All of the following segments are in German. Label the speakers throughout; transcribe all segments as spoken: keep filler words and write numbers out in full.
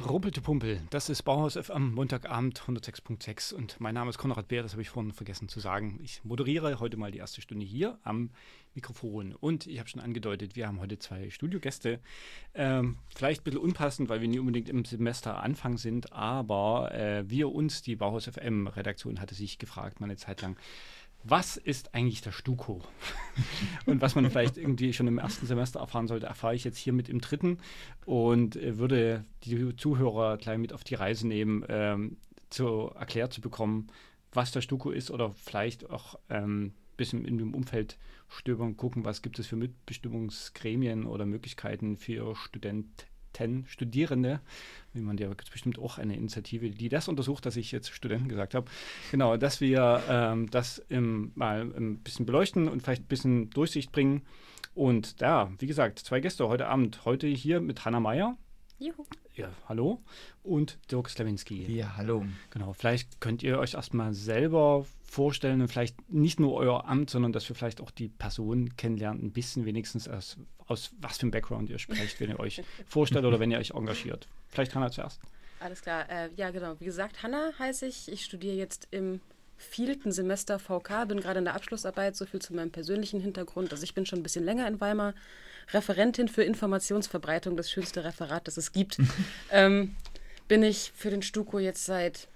Speaker 1: Rumpelte Pumpel, das ist Bauhaus F M, Montagabend hundertsechs Komma sechs und mein Name ist Konrad Beer, das habe ich vorhin vergessen zu sagen. Ich moderiere heute mal die erste Stunde hier am Mikrofon und ich habe schon angedeutet, wir haben heute zwei Studiogäste. Ähm, vielleicht ein bisschen unpassend, weil wir nicht unbedingt im Semesteranfang sind, aber äh, wir uns, die Bauhaus F M-Redaktion hatte sich gefragt, mal eine Zeit lang, was ist eigentlich der Stuko? Und was man vielleicht irgendwie schon im ersten Semester erfahren sollte, erfahre ich jetzt hier mit im dritten und äh, würde die Zuhörer gleich mit auf die Reise nehmen, ähm, zu erklärt zu bekommen, was der Stuko ist oder vielleicht auch ein ähm, bisschen in dem Umfeld stöbern, gucken, was gibt es für Mitbestimmungsgremien oder Möglichkeiten für Studenten, Studierende, wie man ja bestimmt auch eine Initiative, die das untersucht, dass ich jetzt Studenten gesagt habe, genau, dass wir ähm, das im, mal ein bisschen beleuchten und vielleicht ein bisschen Durchsicht bringen. Und da, wie gesagt, zwei Gäste heute Abend. Heute hier mit Hanna Meyer.
Speaker 2: Juhu.
Speaker 1: Ja, hallo. Und Dirk Slawinski.
Speaker 3: Ja, hallo.
Speaker 1: Genau, vielleicht könnt ihr euch erstmal selber vorstellen und vielleicht nicht nur euer Amt, sondern dass wir vielleicht auch die Person kennenlernen, ein bisschen wenigstens aus, aus was für einem Background ihr sprecht, wenn ihr euch vorstellt oder wenn ihr euch engagiert. Vielleicht Hanna zuerst.
Speaker 2: Alles klar. Äh, ja, genau. Wie gesagt, Hanna heiße ich. Ich studiere jetzt im vierten Semester V K, bin gerade in der Abschlussarbeit, so viel zu meinem persönlichen Hintergrund. Also ich bin schon ein bisschen länger in Weimar, Referentin für Informationsverbreitung, das schönste Referat, das es gibt. ähm, bin ich für den Stuko jetzt seit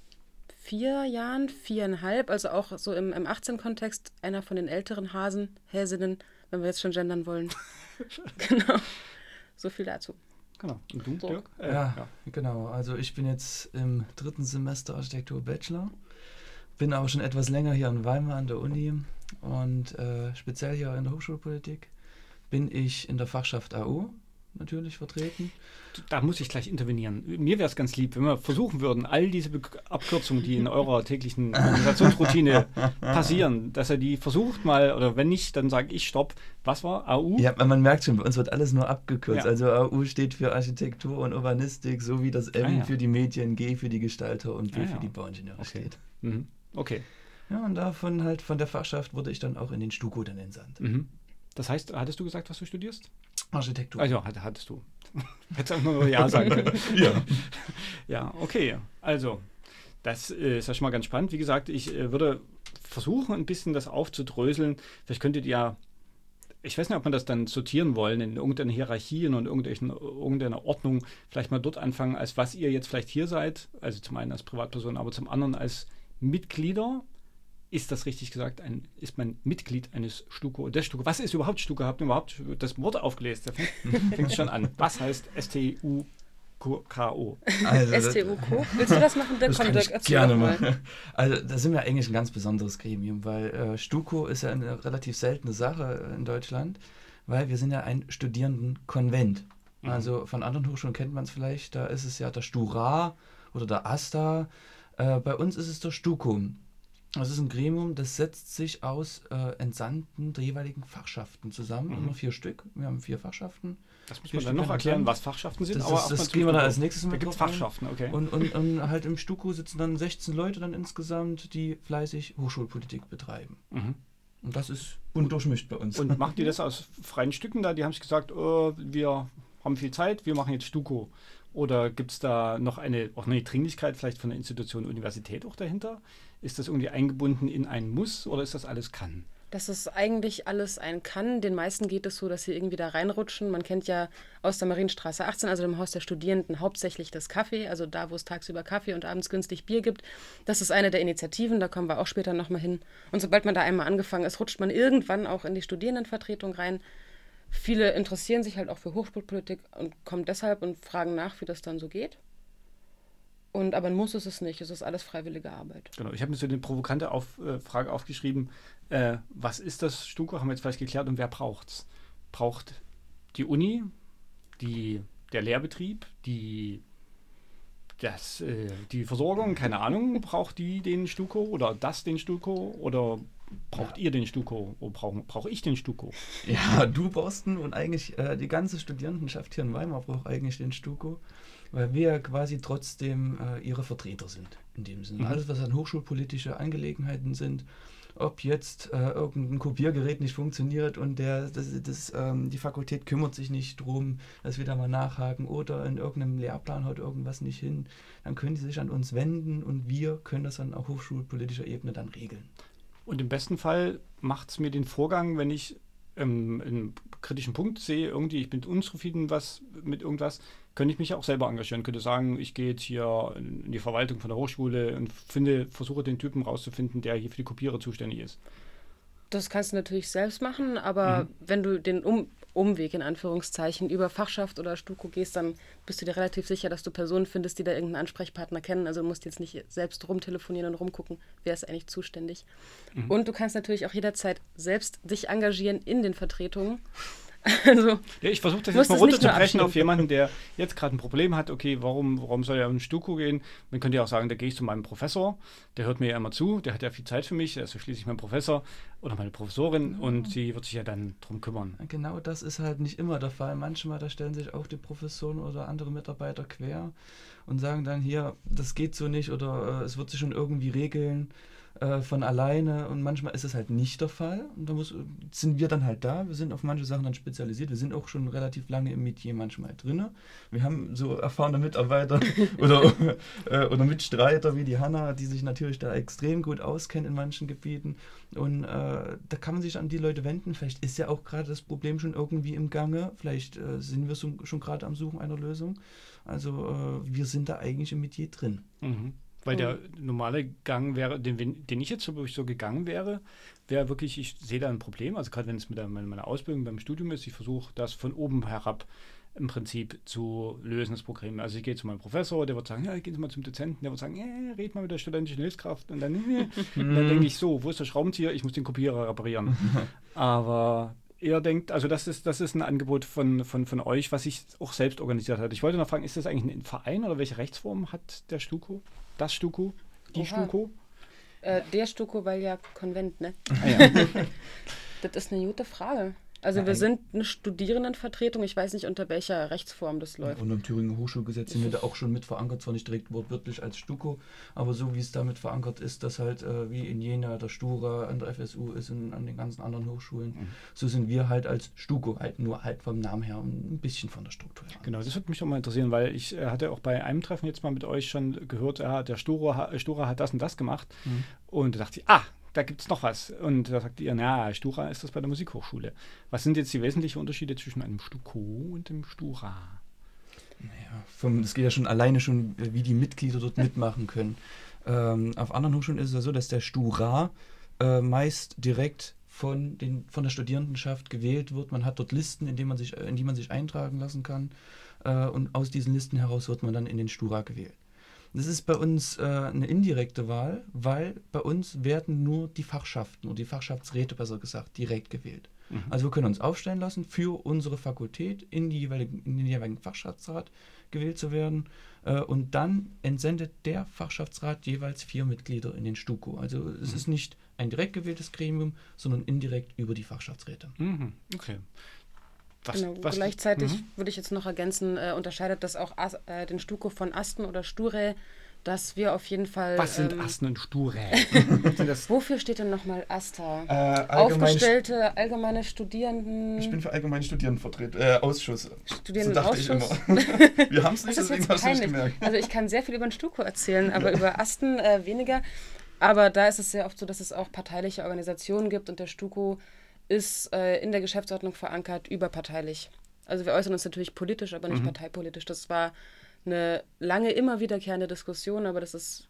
Speaker 2: vier Jahren, viereinhalb, also auch so im, im achtzehn-Kontext, einer von den älteren Hasen, Häsinnen, wenn wir jetzt schon gendern wollen. Genau, so viel dazu.
Speaker 1: Genau. Und du,
Speaker 3: so.
Speaker 1: Dirk?
Speaker 3: Äh, ja, ja, genau. Also ich bin jetzt im dritten Semester Architektur Bachelor, bin aber schon etwas länger hier in Weimar an der Uni und äh, speziell hier in der Hochschulpolitik bin ich in der Fachschaft A U natürlich vertreten.
Speaker 1: Da muss ich gleich intervenieren. Mir wäre es ganz lieb, wenn wir versuchen würden, all diese Be- Abkürzungen, die in eurer täglichen Organisationsroutine passieren, dass er die versucht mal, oder wenn nicht, dann sage ich Stopp. Was war A U?
Speaker 3: Ja, man merkt schon, bei uns wird alles nur abgekürzt.
Speaker 1: Ja.
Speaker 3: Also A U steht für Architektur und Urbanistik, sowie das M
Speaker 1: Ah, ja.
Speaker 3: für die Medien, G für die Gestalter und B
Speaker 1: Ah,
Speaker 3: für
Speaker 1: ja.
Speaker 3: die Bauingenieure
Speaker 1: Okay.
Speaker 3: steht.
Speaker 1: Mhm. Okay.
Speaker 3: Ja, und davon halt von der Fachschaft wurde ich dann auch in den Stuko dann entsandt.
Speaker 1: Mhm. Das heißt, hattest du gesagt, was du studierst?
Speaker 3: Architektur.
Speaker 1: Also, hat, hattest du. Hättest einfach nur Ja sagen können.
Speaker 3: Ja.
Speaker 1: Ja, okay. Also, das äh, ist ja schon mal ganz spannend. Wie gesagt, ich äh, würde versuchen, ein bisschen das aufzudröseln. Vielleicht könntet ihr ja, ich weiß nicht, ob man das dann sortieren wollen in irgendeiner Hierarchie und in irgendwelchen, irgendeiner Ordnung. Vielleicht mal dort anfangen, als was ihr jetzt vielleicht hier seid. Also zum einen als Privatperson, aber zum anderen als Mitglieder. Ist das richtig gesagt? Ein, ist man Mitglied eines Stuko? Des Stuko. Was ist überhaupt Stuko? Habt ihr überhaupt das Wort aufgelesen? Da fängt, fängt schon an. Was heißt S T U K O?
Speaker 3: Also,
Speaker 2: S T U K O? Willst du das machen? Dirk?
Speaker 3: Das
Speaker 2: Komm,
Speaker 3: kann
Speaker 2: Dirk,
Speaker 3: ich
Speaker 2: erzähl
Speaker 3: gerne
Speaker 2: doch mal.
Speaker 3: machen. Also da sind wir eigentlich ein ganz besonderes Gremium, weil äh, Stuko ist ja eine relativ seltene Sache in Deutschland, weil wir sind ja ein Studierendenkonvent.
Speaker 1: Mhm.
Speaker 3: Also von anderen Hochschulen kennt man es vielleicht, da ist es ja der Stura oder der AStA. Äh, bei uns ist es der Stuko. Das ist ein Gremium, das setzt sich aus äh, Entsandten der jeweiligen Fachschaften zusammen,
Speaker 1: Mhm.
Speaker 3: immer vier Stück. Wir haben vier Fachschaften.
Speaker 1: Das muss
Speaker 3: Wir
Speaker 1: man dann noch
Speaker 3: stehen
Speaker 1: erklären,
Speaker 3: dann-
Speaker 1: was Fachschaften sind.
Speaker 3: Das,
Speaker 1: aber
Speaker 3: ist,
Speaker 1: erstmal
Speaker 3: das
Speaker 1: zum
Speaker 3: gehen wir dann
Speaker 1: Stuko.
Speaker 3: als nächstes
Speaker 1: Da
Speaker 3: mal
Speaker 1: gibt es
Speaker 3: drauf ein.
Speaker 1: Fachschaften, okay.
Speaker 3: Und, und, und halt im Stuko sitzen dann sechzehn Leute dann insgesamt, die fleißig Hochschulpolitik betreiben.
Speaker 1: Mhm.
Speaker 3: Und das ist bunt durchmischt bei uns.
Speaker 1: Und machen die das aus freien Stücken da? Die haben sich gesagt, oh, wir haben viel Zeit, wir machen jetzt Stuko. Oder gibt es da noch eine, auch eine Dringlichkeit vielleicht von der Institution Universität auch dahinter? Ist das irgendwie eingebunden in ein Muss oder ist das alles kann?
Speaker 2: Das ist eigentlich alles ein Kann. Den meisten geht es so, dass sie irgendwie da reinrutschen. Man kennt ja aus der Marienstraße achtzehn, also dem Haus der Studierenden, hauptsächlich das Kaffee, also da, wo es tagsüber Kaffee und abends günstig Bier gibt. Das ist eine der Initiativen, da kommen wir auch später nochmal hin. Und sobald man da einmal angefangen ist, rutscht man irgendwann auch in die Studierendenvertretung rein. Viele interessieren sich halt auch für Hochschulpolitik und kommen deshalb und fragen nach, wie das dann so geht. Und aber ein Muss ist es nicht, es ist alles freiwillige Arbeit.
Speaker 1: Genau, ich habe mir so eine provokante auf, äh, Frage aufgeschrieben. Äh, was ist das Stuko? Haben wir jetzt vielleicht geklärt und wer braucht's? Braucht die Uni, die, der Lehrbetrieb, die, das, äh, die Versorgung, keine Ahnung, braucht die den Stuko oder das den Stuko oder braucht
Speaker 3: Ja.
Speaker 1: ihr den Stuko oder brauche brauch ich den Stuko?
Speaker 3: Ja, du brauchst ihn und eigentlich äh, die ganze Studierendenschaft hier in Weimar braucht eigentlich den Stuko, weil wir ja quasi trotzdem äh, ihre Vertreter sind. In dem Sinne.
Speaker 1: Mhm.
Speaker 3: Alles, was an hochschulpolitische Angelegenheiten sind, ob jetzt äh, irgendein Kopiergerät nicht funktioniert und der, das, das, ähm, die Fakultät kümmert sich nicht drum, dass wir da mal nachhaken oder in irgendeinem Lehrplan haut irgendwas nicht hin, dann können die sich an uns wenden und wir können das dann auf hochschulpolitischer Ebene dann regeln.
Speaker 1: Und im besten Fall macht es mir den Vorgang, wenn ich ähm, einen kritischen Punkt sehe, irgendwie, ich bin unzufrieden was, mit irgendwas, könnte ich mich auch selber engagieren, könnte sagen, ich gehe jetzt hier in die Verwaltung von der Hochschule und finde, versuche den Typen rauszufinden, der hier für die Kopierer zuständig ist.
Speaker 2: Das kannst du natürlich selbst machen, aber
Speaker 1: Mhm.
Speaker 2: wenn du den um Umweg in Anführungszeichen über Fachschaft oder Stuko gehst, dann bist du dir relativ sicher, dass du Personen findest, die da irgendeinen Ansprechpartner kennen. Also du musst jetzt nicht selbst rumtelefonieren und rumgucken, wer ist eigentlich zuständig.
Speaker 1: Mhm.
Speaker 2: Und du kannst natürlich auch jederzeit selbst dich engagieren in den Vertretungen. Also,
Speaker 1: Ja, ich versuche das
Speaker 2: musst
Speaker 1: jetzt mal
Speaker 2: es nicht nur
Speaker 1: runterzubrechen
Speaker 2: abschieben.
Speaker 1: auf jemanden, der jetzt gerade ein Problem hat. Okay, warum, warum soll er in Stuko gehen? Man könnte ja auch sagen, da gehe ich zu meinem Professor, der hört mir ja immer zu, der hat ja viel Zeit für mich, der ist ja schließlich mein Professor oder meine Professorin und sie wird sich ja dann drum kümmern.
Speaker 3: Genau das ist halt nicht immer der Fall. Manchmal, da stellen sich auch die Professoren oder andere Mitarbeiter quer und sagen dann hier, das geht so nicht oder äh, es wird sich schon irgendwie regeln äh, von alleine und manchmal ist es halt nicht der Fall und da muss, sind wir dann halt da, wir sind auf manche Sachen dann spezialisiert, wir sind auch schon relativ lange im Metier manchmal drin. Wir haben so erfahrene Mitarbeiter oder, äh, oder Mitstreiter wie die Hanna, die sich natürlich da extrem gut auskennen in manchen Gebieten und äh, da kann man sich an die Leute wenden, vielleicht ist ja auch gerade das Problem schon irgendwie im Gange, vielleicht äh, sind wir so, schon gerade am Suchen einer Lösung, also äh, wir sind da eigentlich im Metier drin.
Speaker 1: Mhm. Weil der normale Gang wäre, den, den ich jetzt so, so gegangen wäre, wäre wirklich, ich sehe da ein Problem, also gerade wenn es mit der, meiner Ausbildung beim Studium ist, ich versuche das von oben herab im Prinzip zu lösen, das Problem. Also ich gehe zu meinem Professor, der wird sagen, ja, gehen Sie mal zum Dozenten, der wird sagen, äh, red mal mit der studentischen Hilfskraft und dann, äh, und dann denke ich so, wo ist der Schraubenzieher? Ich muss den Kopierer reparieren. Aber er denkt, also das ist, das ist ein Angebot von, von, von euch, was ich auch selbst organisiert habe. Ich wollte noch fragen, ist das eigentlich ein Verein oder welche Rechtsform hat der Stuko? Das Stuko? Die
Speaker 2: Oha.
Speaker 1: Stuko?
Speaker 2: Äh, der Stuko, weil ja Konvent, ne?
Speaker 1: Ah, ja.
Speaker 2: Das ist eine gute Frage. Also
Speaker 3: Ja,
Speaker 2: wir
Speaker 3: ein-
Speaker 2: sind eine Studierendenvertretung, ich weiß nicht, unter welcher Rechtsform das läuft.
Speaker 3: Und im Thüringer Hochschulgesetz sind wir da auch schon mit verankert, zwar nicht direkt wortwörtlich als Stuko, aber so wie es damit verankert ist, dass halt äh, wie in Jena der Stura an der F S U ist und an den ganzen anderen Hochschulen,
Speaker 1: Mhm.
Speaker 3: so sind wir halt als Stuko, halt nur halt vom Namen her und ein bisschen von der Struktur her.
Speaker 1: Genau, das würde mich auch mal interessieren, weil ich äh, hatte auch bei einem Treffen jetzt mal mit euch schon gehört, ja, der Stura, ha- Stura hat das und das gemacht.
Speaker 3: Mhm.
Speaker 1: Und da dachte ich, ah, da gibt es noch was. Und da sagte ihr, na, Stura ist das bei der Musikhochschule. Was sind jetzt die wesentlichen Unterschiede zwischen einem Stuko und dem Stura?
Speaker 3: Naja, vom, es geht ja schon alleine schon, wie die Mitglieder dort mitmachen können. Ähm, auf anderen Hochschulen ist es ja so, dass der Stura äh, meist direkt von, den, von der Studierendenschaft gewählt wird. Man hat dort Listen, in, denen man sich, in die man sich eintragen lassen kann. Äh, und aus diesen Listen heraus wird man dann in den Stura gewählt. Das ist bei uns äh, eine indirekte Wahl, weil bei uns werden nur die Fachschaften oder die Fachschaftsräte, besser gesagt, direkt gewählt.
Speaker 1: Mhm.
Speaker 3: Also wir können uns aufstellen lassen, für unsere Fakultät in, die jeweiligen, in den jeweiligen Fachschaftsrat gewählt zu werden. Äh, und dann entsendet der Fachschaftsrat jeweils vier Mitglieder in den Stuko. Also es
Speaker 1: Mhm.
Speaker 3: ist nicht ein direkt gewähltes Gremium, sondern indirekt über die Fachschaftsräte.
Speaker 1: Mhm. Okay. Was,
Speaker 2: Genau,
Speaker 1: was,
Speaker 2: gleichzeitig
Speaker 1: Mhm.
Speaker 2: würde ich jetzt noch ergänzen, äh, unterscheidet das auch As äh, den Stuko von Asten oder Sture, dass wir auf jeden Fall...
Speaker 1: Was sind
Speaker 2: ähm,
Speaker 1: Asten und Sture? sind das,
Speaker 2: Wofür steht denn nochmal Asta?
Speaker 4: Äh,
Speaker 2: Aufgestellte allgemeine Studierenden...
Speaker 4: Ich bin für allgemeinen Studierendenvertretung, äh, Ausschuss. So dachte ich immer.
Speaker 2: Studierendenausschuss.
Speaker 4: Wir haben es nicht,
Speaker 2: Das ist
Speaker 4: deswegen
Speaker 2: jetzt
Speaker 4: hast du nicht
Speaker 2: peinlich.
Speaker 4: gemerkt.
Speaker 2: Also ich kann sehr viel über den Stuko erzählen, aber über Asten äh, weniger. Aber da ist es sehr oft so, dass es auch parteiliche Organisationen gibt und der Stuko ist äh, in der Geschäftsordnung verankert, überparteilich. Also wir äußern uns natürlich politisch, aber nicht
Speaker 1: Mhm.
Speaker 2: parteipolitisch. Das war eine lange, immer wiederkehrende Diskussion, aber das ist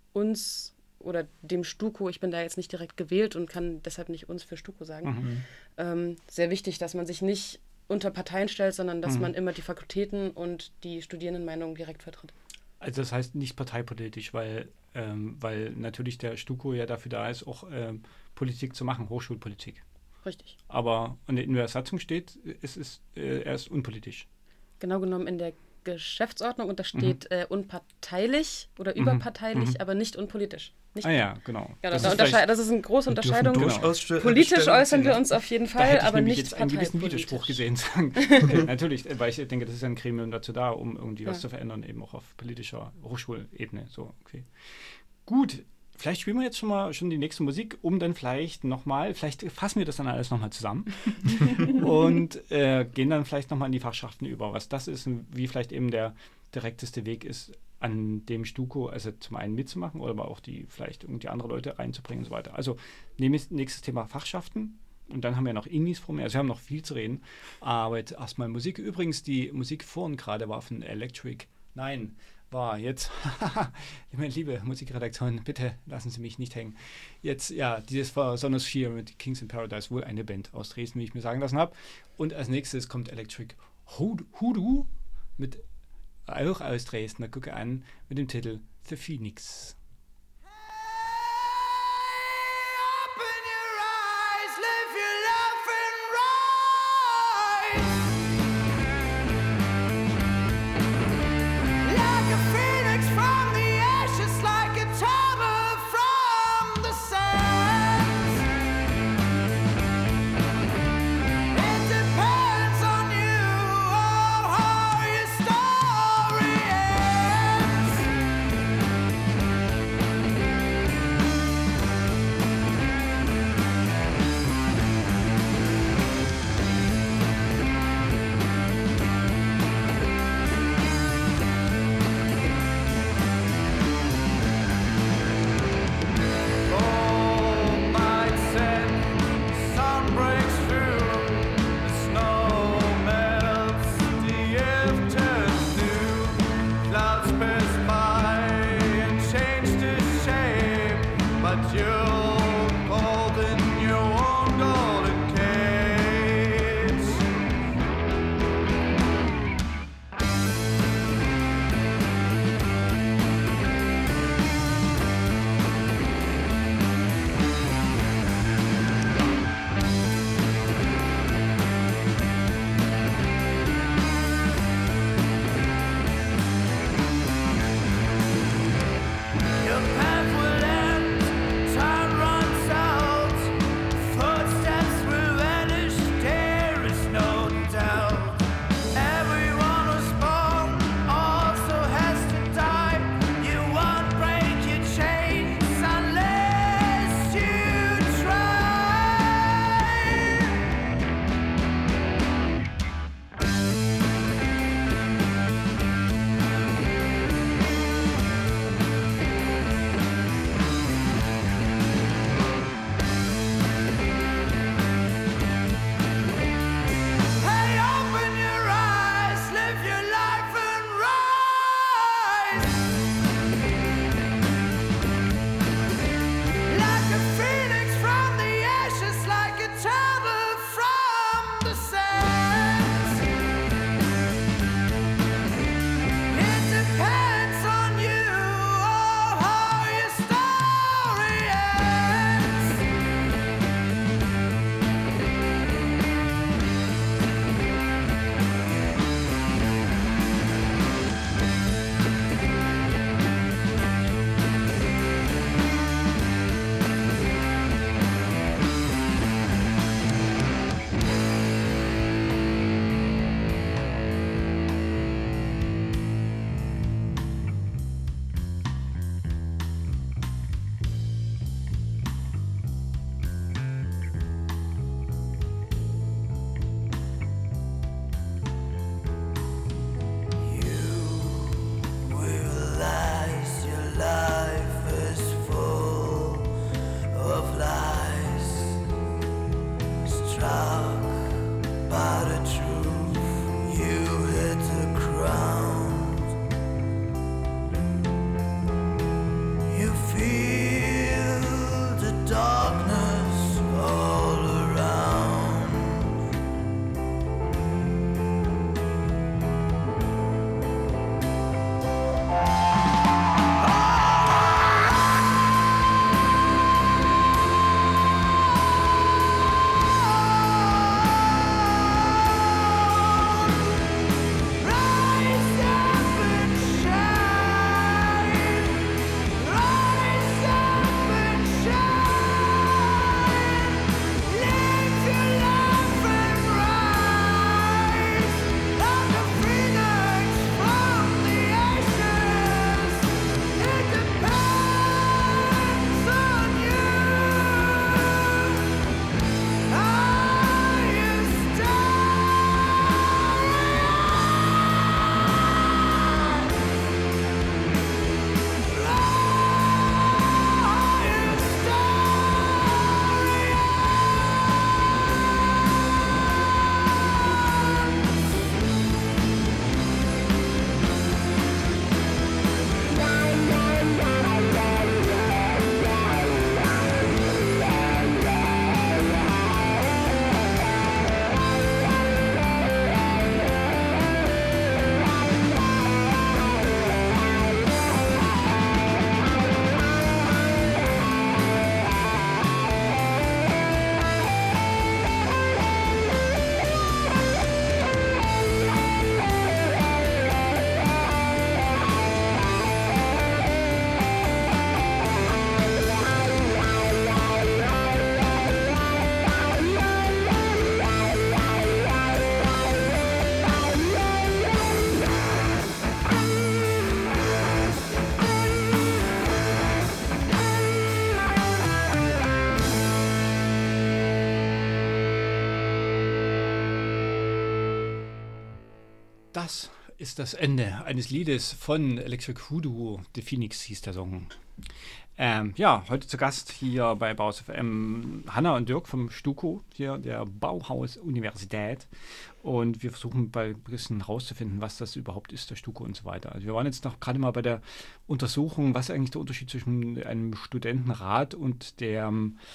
Speaker 2: uns oder dem Stuko, ich bin da jetzt nicht direkt gewählt und kann deshalb nicht uns für Stuko sagen,
Speaker 1: Mhm.
Speaker 2: ähm, sehr wichtig, dass man sich nicht unter Parteien stellt, sondern dass
Speaker 1: Mhm.
Speaker 2: man immer die Fakultäten und die Studierendenmeinung direkt vertritt.
Speaker 1: Also das heißt nicht parteipolitisch, weil, ähm, weil natürlich der Stuko ja dafür da ist, auch ähm, Politik zu machen, Hochschulpolitik.
Speaker 2: Richtig.
Speaker 1: Aber in der Satzung steht, es ist, äh, er ist unpolitisch.
Speaker 2: Genau genommen in der Geschäftsordnung und da steht äh, unparteilich oder
Speaker 1: Mhm.
Speaker 2: überparteilich,
Speaker 1: Mhm.
Speaker 2: aber nicht unpolitisch. Nicht
Speaker 1: Ah ja, genau.
Speaker 2: Ja,
Speaker 1: das,
Speaker 2: das,
Speaker 1: ist
Speaker 2: da
Speaker 1: vielleicht-
Speaker 2: untersche- das ist eine große
Speaker 3: Wir dürfen
Speaker 2: Unterscheidung.
Speaker 1: Genau.
Speaker 3: durchaus st-
Speaker 2: Politisch
Speaker 3: Stellung
Speaker 2: äußern wir
Speaker 3: beziehen.
Speaker 2: uns auf jeden
Speaker 1: Da
Speaker 2: Fall,
Speaker 1: hätte ich
Speaker 2: aber
Speaker 1: nämlich
Speaker 2: nicht
Speaker 1: jetzt einen gewissen
Speaker 2: parteipolitisch.
Speaker 1: Widerspruch gesehen. Sagen. Natürlich, weil ich denke, das ist ja ein Gremium dazu da, um irgendwie was
Speaker 2: Ja.
Speaker 1: zu verändern, eben auch auf politischer Hochschulebene. So, okay. Gut, vielleicht spielen wir jetzt schon mal schon die nächste Musik, um dann vielleicht nochmal, vielleicht fassen wir das dann alles nochmal zusammen und äh, gehen dann vielleicht nochmal in die Fachschaften über, was das ist und wie vielleicht eben der direkteste Weg ist, an dem Stuko, also zum einen mitzumachen oder aber auch die vielleicht irgendwie andere Leute reinzubringen und so weiter. Also nächstes Thema Fachschaften. Und dann haben wir noch Indies vor mir. Also wir haben noch viel zu reden. Aber jetzt erstmal Musik. Übrigens, die Musik vorhin gerade war von Electric. Nein, war jetzt, meine liebe Musikredaktion, bitte lassen Sie mich nicht hängen. Jetzt, ja, dieses war Sonosphere mit Kings in Paradise, wohl eine Band aus Dresden, wie ich mir sagen lassen habe. Und als nächstes kommt Electric Hoodoo mit, auch aus Dresden, da gucke an, mit dem Titel The Phoenix.
Speaker 5: Your path will end, time
Speaker 1: Das ist das Ende eines Liedes von Electric Voodoo. The Phoenix hieß der Song. Ähm, ja, heute zu Gast hier bei Bauhaus F M Hanna und Dirk vom STUKO, hier der Bauhaus-Universität. Und wir versuchen bei ein bisschen rauszufinden, was das überhaupt ist, der STUKO und so weiter. Also wir waren jetzt noch gerade mal bei der Untersuchung, was eigentlich der Unterschied zwischen einem Studentenrat und, der,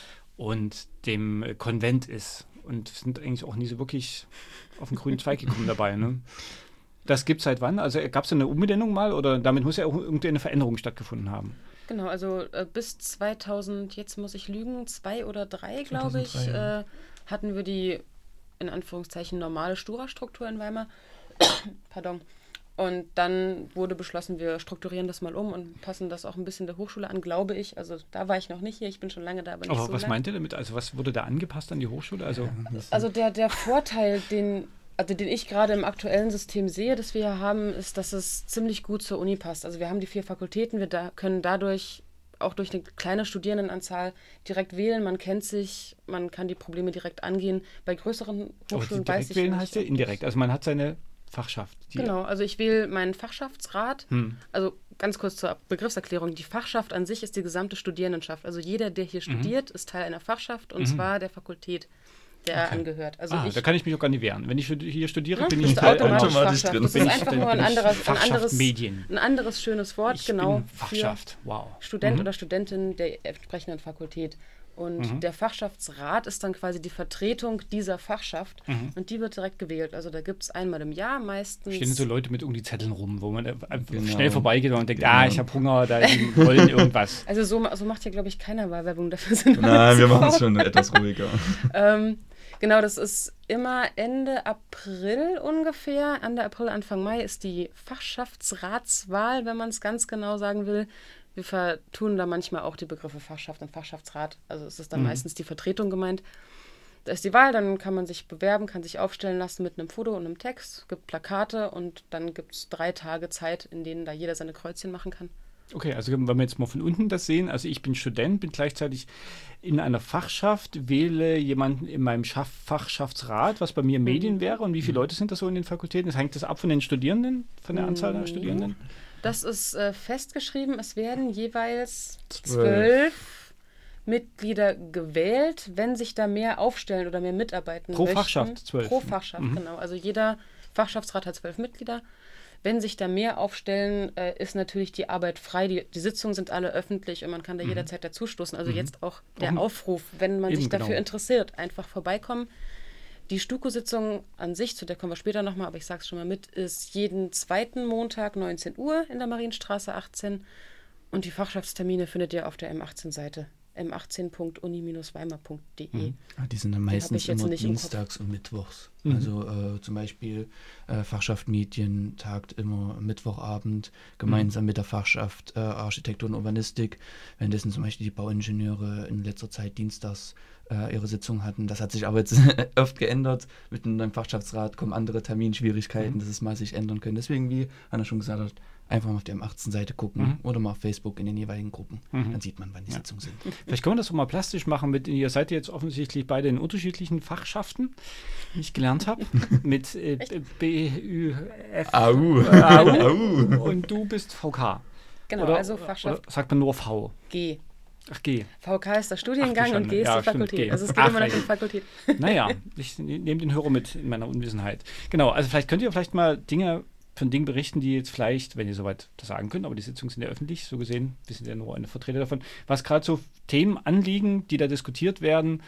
Speaker 1: und dem Konvent ist. Und sind eigentlich auch nie so wirklich auf den grünen Zweig gekommen dabei, ne? Das gibt es seit wann? Also gab es eine Umbenennung mal oder damit muss ja auch irgendeine Veränderung stattgefunden haben?
Speaker 2: Genau, also äh, bis zweitausend, jetzt muss ich lügen, zwei oder drei, glaube ich,
Speaker 3: zweitausenddrei,
Speaker 2: äh, hatten wir die, in Anführungszeichen, normale Stura-Struktur in Weimar. Pardon. Und dann wurde beschlossen, wir strukturieren das mal um und passen das auch ein bisschen der Hochschule an, glaube ich. Also da war ich noch nicht hier, ich bin schon lange da, aber nicht
Speaker 1: aber
Speaker 2: so
Speaker 1: was
Speaker 2: lang.
Speaker 1: meint ihr damit? Also was wurde da angepasst an die Hochschule? Also,
Speaker 2: Also der, der Vorteil, den, also den ich gerade im aktuellen System sehe, das wir hier haben, ist, dass es ziemlich gut zur Uni passt. Also wir haben die vier Fakultäten, wir da, können dadurch auch durch eine kleine Studierendenanzahl direkt wählen. Man kennt sich, man kann die Probleme direkt angehen. Bei größeren
Speaker 1: aber
Speaker 2: Hochschulen
Speaker 1: die
Speaker 2: weiß
Speaker 1: direkt
Speaker 2: ich
Speaker 1: wählen
Speaker 2: nicht,
Speaker 1: heißt ja
Speaker 2: ob
Speaker 1: indirekt. Also man hat seine Fachschaft. Die
Speaker 2: Genau, also ich wähle meinen Fachschaftsrat.
Speaker 1: Hm.
Speaker 2: Also ganz kurz zur Begriffserklärung. Die Fachschaft an sich ist die gesamte Studierendenschaft. Also jeder, der hier studiert, ist Teil einer Fachschaft und
Speaker 1: Mhm.
Speaker 2: zwar der Fakultät, der er
Speaker 1: Okay.
Speaker 2: angehört. Also
Speaker 1: ah,
Speaker 2: ich,
Speaker 1: da kann ich mich auch gar nicht wehren. Wenn ich studi- hier studiere,
Speaker 2: Ja,
Speaker 1: bin
Speaker 2: bist
Speaker 1: ich
Speaker 2: du
Speaker 1: Teil
Speaker 2: automatisch
Speaker 1: einer
Speaker 3: automatisch
Speaker 2: Fachschaft.
Speaker 3: drin.
Speaker 2: Das
Speaker 1: Bin
Speaker 2: ist
Speaker 1: ich-
Speaker 2: einfach
Speaker 1: bin
Speaker 2: nur ein
Speaker 1: ich
Speaker 2: anderes, ein
Speaker 1: Fachschaft
Speaker 2: anderes,
Speaker 1: Medien.
Speaker 2: ein anderes schönes Wort,
Speaker 1: Ich
Speaker 2: genau,
Speaker 1: bin Fachschaft. Wow.
Speaker 2: für Student
Speaker 1: Mhm.
Speaker 2: oder Studentin der entsprechenden Fakultät. Und
Speaker 1: Mhm.
Speaker 2: der Fachschaftsrat ist dann quasi die Vertretung dieser Fachschaft
Speaker 1: Mhm.
Speaker 2: und die wird direkt gewählt. Also da gibt es einmal im Jahr meistens...
Speaker 1: Stehen so Leute mit um die Zetteln rum, wo man einfach
Speaker 3: Genau.
Speaker 1: schnell vorbeigeht und denkt,
Speaker 3: Genau.
Speaker 1: ah, ich habe Hunger, da die wollen irgendwas.
Speaker 2: Also so, ma- so macht hier, glaube ich, keiner Wahlwerbung. Dafür sind
Speaker 3: Nein, wir
Speaker 2: zu
Speaker 3: machen es
Speaker 2: faul.
Speaker 3: schon etwas ruhiger.
Speaker 2: Ähm, genau, das ist immer Ende April ungefähr. Ende April, Anfang Mai ist die Fachschaftsratswahl, wenn man es ganz genau sagen will. Wir vertun da manchmal auch die Begriffe Fachschaft und Fachschaftsrat. Also es ist dann
Speaker 1: Mhm.
Speaker 2: meistens die Vertretung gemeint. Da ist die Wahl, dann kann man sich bewerben, kann sich aufstellen lassen mit einem Foto und einem Text. Es gibt Plakate und dann gibt es drei Tage Zeit, in denen da jeder seine Kreuzchen machen kann.
Speaker 1: Okay, also wenn wir jetzt mal von unten das sehen, also ich bin Student, bin gleichzeitig in einer Fachschaft, wähle jemanden in meinem Schaff Fachschaftsrat, was bei mir Medien wäre. Und wie viele Leute sind das so in den Fakultäten? Das hängt das ab von den Studierenden, von der Anzahl der
Speaker 2: Mhm.
Speaker 1: Studierenden?
Speaker 2: Das ist äh, festgeschrieben. Es werden jeweils
Speaker 3: Zwölf.
Speaker 2: zwölf Mitglieder gewählt, wenn sich da mehr aufstellen oder mehr mitarbeiten
Speaker 1: Pro
Speaker 2: möchten.
Speaker 1: Fachschaft zwölf.
Speaker 2: Pro Fachschaft,
Speaker 1: Mhm.
Speaker 2: genau. Also jeder Fachschaftsrat hat zwölf Mitglieder. Wenn sich da mehr aufstellen, äh, ist natürlich die Arbeit frei. Die, die Sitzungen sind alle öffentlich und man kann da
Speaker 1: Mhm.
Speaker 2: jederzeit dazustoßen. Also
Speaker 1: Mhm.
Speaker 2: jetzt auch der
Speaker 1: Auch-
Speaker 2: Aufruf, wenn man
Speaker 1: Eben,
Speaker 2: sich dafür
Speaker 1: genau.
Speaker 2: interessiert, einfach vorbeikommen. Die STUKO-Sitzung an sich, zu der kommen wir später nochmal, aber ich sage es schon mal mit, ist jeden zweiten Montag neunzehn Uhr in der Marienstraße achtzehn. Und die Fachschaftstermine findet ihr auf der M achtzehn-Seite. m achtzehn punkt uni Bindestrich weimar punkt de.
Speaker 1: Mhm.
Speaker 3: Ah, die sind dann
Speaker 2: hab
Speaker 3: meistens
Speaker 2: ich jetzt
Speaker 3: immer
Speaker 2: nicht im Kopf.
Speaker 3: dienstags und mittwochs.
Speaker 1: Mhm.
Speaker 3: Also äh, zum Beispiel äh, Fachschaft Medien tagt immer Mittwochabend gemeinsam mit der Fachschaft äh, Architektur und Urbanistik, währenddessen zum Beispiel die Bauingenieure in letzter Zeit dienstags äh, ihre Sitzung hatten. Das hat sich aber jetzt oft geändert. Mit dem neuen Fachschaftsrat kommen andere Terminschwierigkeiten,
Speaker 1: Mhm.
Speaker 3: dass es mal sich ändern können. Deswegen, wie Anna schon gesagt hat, einfach mal auf der M achtzehn-Seite gucken
Speaker 1: Mhm.
Speaker 3: oder mal auf Facebook in den jeweiligen Gruppen.
Speaker 1: Mhm.
Speaker 3: Dann sieht man, wann die
Speaker 1: Ja.
Speaker 3: Sitzungen sind.
Speaker 1: Vielleicht können wir das auch mal plastisch machen. Mit, ihr seid jetzt offensichtlich beide in unterschiedlichen Fachschaften, wie ich gelernt habe. mit äh, B Ü F
Speaker 3: Au.
Speaker 1: äh, Au.
Speaker 3: Au.
Speaker 1: Und du bist V K.
Speaker 2: Genau,
Speaker 1: oder,
Speaker 2: also
Speaker 1: oder,
Speaker 2: Fachschaft
Speaker 1: oder sagt man nur V?
Speaker 2: G.
Speaker 1: Ach, G.
Speaker 2: V K ist der
Speaker 1: Ach,
Speaker 2: Studiengang
Speaker 1: du
Speaker 2: und G ist
Speaker 1: Schande. Ja,
Speaker 2: die
Speaker 1: stimmt,
Speaker 2: Fakultät.
Speaker 1: G.
Speaker 2: Also es geht
Speaker 1: Ach,
Speaker 2: immer nach
Speaker 1: ey.
Speaker 2: der Fakultät.
Speaker 1: Naja, ich ne- nehme den Hörer mit in meiner Unwissenheit. Genau, also vielleicht könnt ihr vielleicht mal Dinge von Dingen berichten, die jetzt vielleicht, wenn ihr soweit das sagen könnt, aber die Sitzungen sind ja öffentlich, so gesehen, wir sind ja nur eine Vertreter davon, was gerade so Themen anliegen, die da diskutiert werden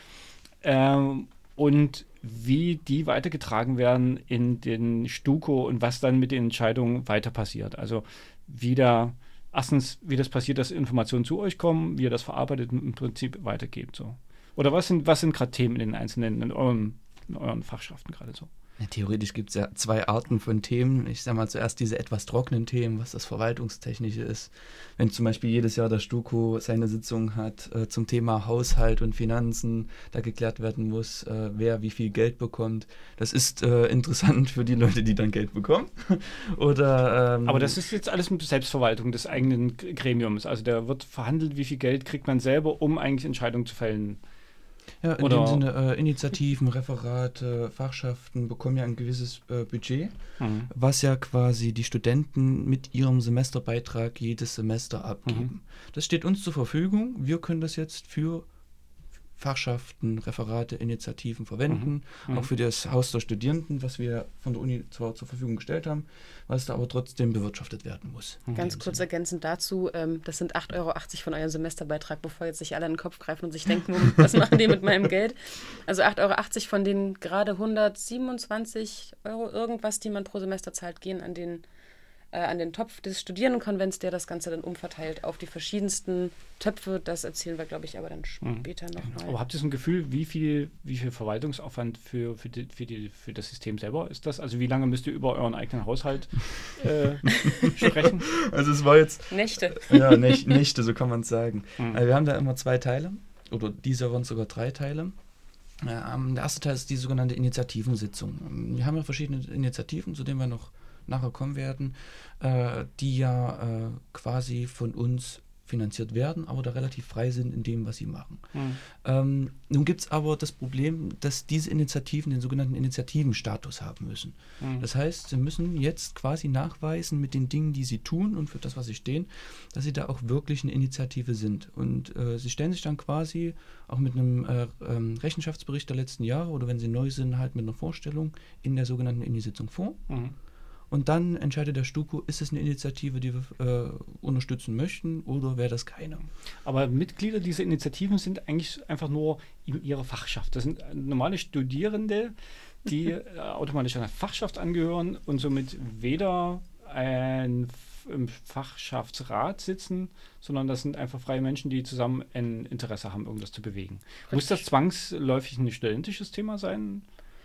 Speaker 1: ähm, und wie die weitergetragen werden in den STUKO und was dann mit den Entscheidungen weiter passiert. Also wie da, erstens, wie das passiert, dass Informationen zu euch kommen, wie ihr das verarbeitet und im Prinzip weitergebt. So. Oder was sind, was sind gerade Themen in den einzelnen, in euren, in euren Fachschaften gerade so?
Speaker 3: Ja, theoretisch gibt es ja zwei Arten von Themen. Ich sage mal zuerst diese etwas trockenen Themen, was das Verwaltungstechnische ist. Wenn zum Beispiel jedes Jahr der STUKO seine Sitzung hat äh, zum Thema Haushalt und Finanzen, da geklärt werden muss, äh, wer wie viel Geld bekommt. Das ist äh, interessant für die Leute, die dann Geld bekommen. Oder, ähm,
Speaker 1: Aber das ist jetzt alles mit Selbstverwaltung des eigenen G- Gremiums. Also da wird verhandelt, wie viel Geld kriegt man selber, um eigentlich Entscheidungen zu fällen.
Speaker 3: Ja, in
Speaker 1: Oder
Speaker 3: dem Sinne, äh, Initiativen, Referate, Fachschaften bekommen ja ein gewisses äh, Budget,
Speaker 1: mhm.
Speaker 3: was ja quasi die Studenten mit ihrem Semesterbeitrag jedes Semester abgeben.
Speaker 1: Mhm.
Speaker 3: Das steht uns zur Verfügung. Wir können das jetzt für Fachschaften, Referate, Initiativen verwenden,
Speaker 1: Mhm. Mhm.
Speaker 3: auch für das Haus der Studierenden, was wir von der Uni zwar zur Verfügung gestellt haben, was da aber trotzdem bewirtschaftet werden muss.
Speaker 2: Ganz kurz ergänzend dazu, ähm, das sind acht Euro achtzig von eurem Semesterbeitrag, bevor jetzt sich alle in den Kopf greifen und sich denken, was machen die mit meinem Geld? Also acht Euro achtzig von den gerade hundertsiebenundzwanzig Euro irgendwas, die man pro Semester zahlt, gehen an den äh, an den Topf des Studierendenkonvents, der das Ganze dann umverteilt auf die verschiedensten Töpfe. Das erzählen wir, glaube ich, aber dann später mhm. nochmal.
Speaker 1: Aber habt ihr so ein Gefühl, wie viel, wie viel Verwaltungsaufwand für, für, die, für, die, für das System selber ist das? Also wie lange müsst ihr über euren eigenen Haushalt äh, sprechen?
Speaker 3: Also es war jetzt...
Speaker 2: Nächte.
Speaker 3: Ja, Näch, Nächte, so kann man es sagen.
Speaker 1: Mhm.
Speaker 3: Also wir haben da immer zwei Teile, oder dieser waren sogar drei Teile. Ähm, der erste Teil ist die sogenannte Initiativensitzung. Wir haben ja verschiedene Initiativen, zu denen wir noch nachher kommen werden, äh, die ja äh, quasi von uns finanziert werden, aber da relativ frei sind in dem, was sie machen.
Speaker 1: Mhm.
Speaker 3: Ähm, nun gibt es aber das Problem, dass diese Initiativen den sogenannten Initiativenstatus haben müssen.
Speaker 1: Mhm.
Speaker 3: Das heißt, sie müssen jetzt quasi nachweisen mit den Dingen, die sie tun und für das, was sie stehen, dass sie da auch wirklich eine Initiative sind. Und äh, sie stellen sich dann quasi auch mit einem äh, ähm, Rechenschaftsbericht der letzten Jahre oder wenn sie neu sind, halt mit einer Vorstellung in der sogenannten Uni-Sitzung vor.
Speaker 1: Mhm.
Speaker 3: Und dann entscheidet der STUKO, ist es eine Initiative, die wir äh, unterstützen möchten oder wäre das keine.
Speaker 1: Aber Mitglieder dieser Initiativen sind eigentlich einfach nur in ihrer Fachschaft. Das sind normale Studierende, die äh, automatisch einer Fachschaft angehören und somit weder ein, im Fachschaftsrat sitzen, sondern das sind einfach freie Menschen, die zusammen ein Interesse haben, irgendwas zu bewegen. Richtig. Muss das zwangsläufig ein studentisches Thema sein?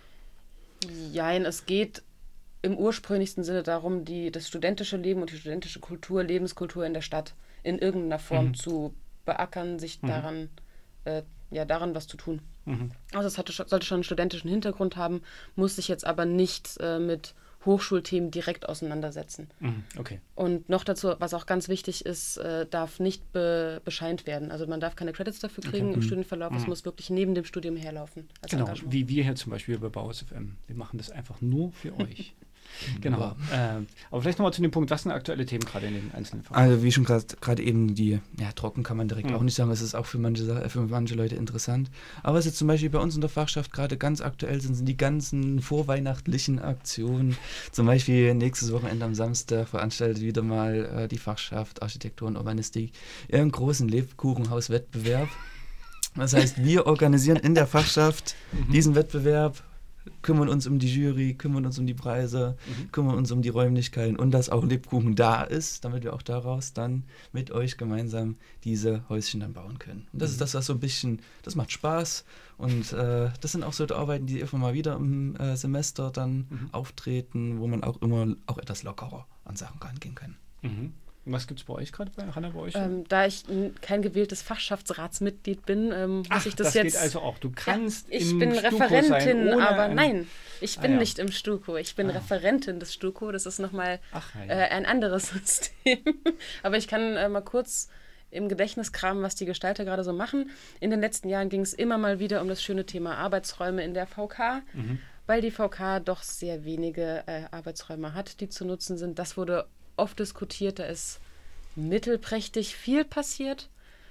Speaker 2: Nein, es geht im ursprünglichsten Sinne darum, die, das studentische Leben und die studentische Kultur, Lebenskultur in der Stadt in irgendeiner Form mhm. zu beackern, sich mhm. daran, äh, ja, daran was zu tun. Mhm. Also es hatte, sollte schon einen studentischen Hintergrund haben, muss sich jetzt aber nicht äh, mit Hochschulthemen direkt auseinandersetzen.
Speaker 1: Mhm. Okay.
Speaker 2: Und noch dazu, was auch ganz wichtig ist, äh, darf nicht be bescheint werden. Also man darf keine Credits dafür kriegen okay. im mhm. Studienverlauf. Es mhm. muss wirklich neben dem Studium herlaufen.
Speaker 1: Genau, wie wir hier zum Beispiel bei Bauhaus F M. Wir machen das einfach nur für euch. Genau. Äh, aber vielleicht nochmal zu dem Punkt, was sind aktuelle Themen gerade in den einzelnen Fach?
Speaker 3: Also wie schon gerade eben die, ja trocken kann man direkt mhm. auch nicht sagen, es ist auch für manche, für manche Leute interessant. Aber was jetzt zum Beispiel bei uns in der Fachschaft gerade ganz aktuell sind, sind die ganzen vorweihnachtlichen Aktionen. Zum Beispiel nächstes Wochenende am Samstag veranstaltet wieder mal äh, die Fachschaft Architektur und Urbanistik ihren großen Lebkuchenhaus-Wettbewerb. Das heißt, wir organisieren in der Fachschaft mhm. diesen Wettbewerb, kümmern uns um die Jury, kümmern uns um die Preise, mhm. kümmern uns um die Räumlichkeiten und dass auch Lebkuchen da ist, damit wir auch daraus dann mit euch gemeinsam diese Häuschen dann bauen können. Und das mhm. ist das, was so ein bisschen, das macht Spaß und äh, das sind auch so die Arbeiten, die immer mal wieder im äh, Semester dann mhm. auftreten, wo man auch immer auch etwas lockerer an Sachen rangehen kann.
Speaker 1: Mhm. Was gibt es bei euch gerade, bei Hanna, bei euch?
Speaker 2: Ähm, da ich kein gewähltes Fachschaftsratsmitglied bin, ähm, muss
Speaker 1: Ach,
Speaker 2: ich das,
Speaker 1: das
Speaker 2: jetzt...
Speaker 1: geht also auch. Du kannst
Speaker 2: ja, ich
Speaker 1: im
Speaker 2: bin
Speaker 1: Stuko
Speaker 2: Referentin,
Speaker 1: sein,
Speaker 2: aber
Speaker 1: ein...
Speaker 2: nein, ich bin
Speaker 1: ah, ja.
Speaker 2: nicht im Stuko. Ich bin ah. Referentin des Stuko. Das ist nochmal
Speaker 1: ja, ja.
Speaker 2: äh, ein anderes System. Aber ich kann äh, mal kurz im Gedächtnis kramen, was die Gestalter gerade so machen. In den letzten Jahren ging es immer mal wieder um das schöne Thema Arbeitsräume in der V K, mhm. weil die V K doch sehr wenige äh, Arbeitsräume hat, die zu nutzen sind. Das wurde oft diskutiert. Da ist mittelprächtig viel passiert.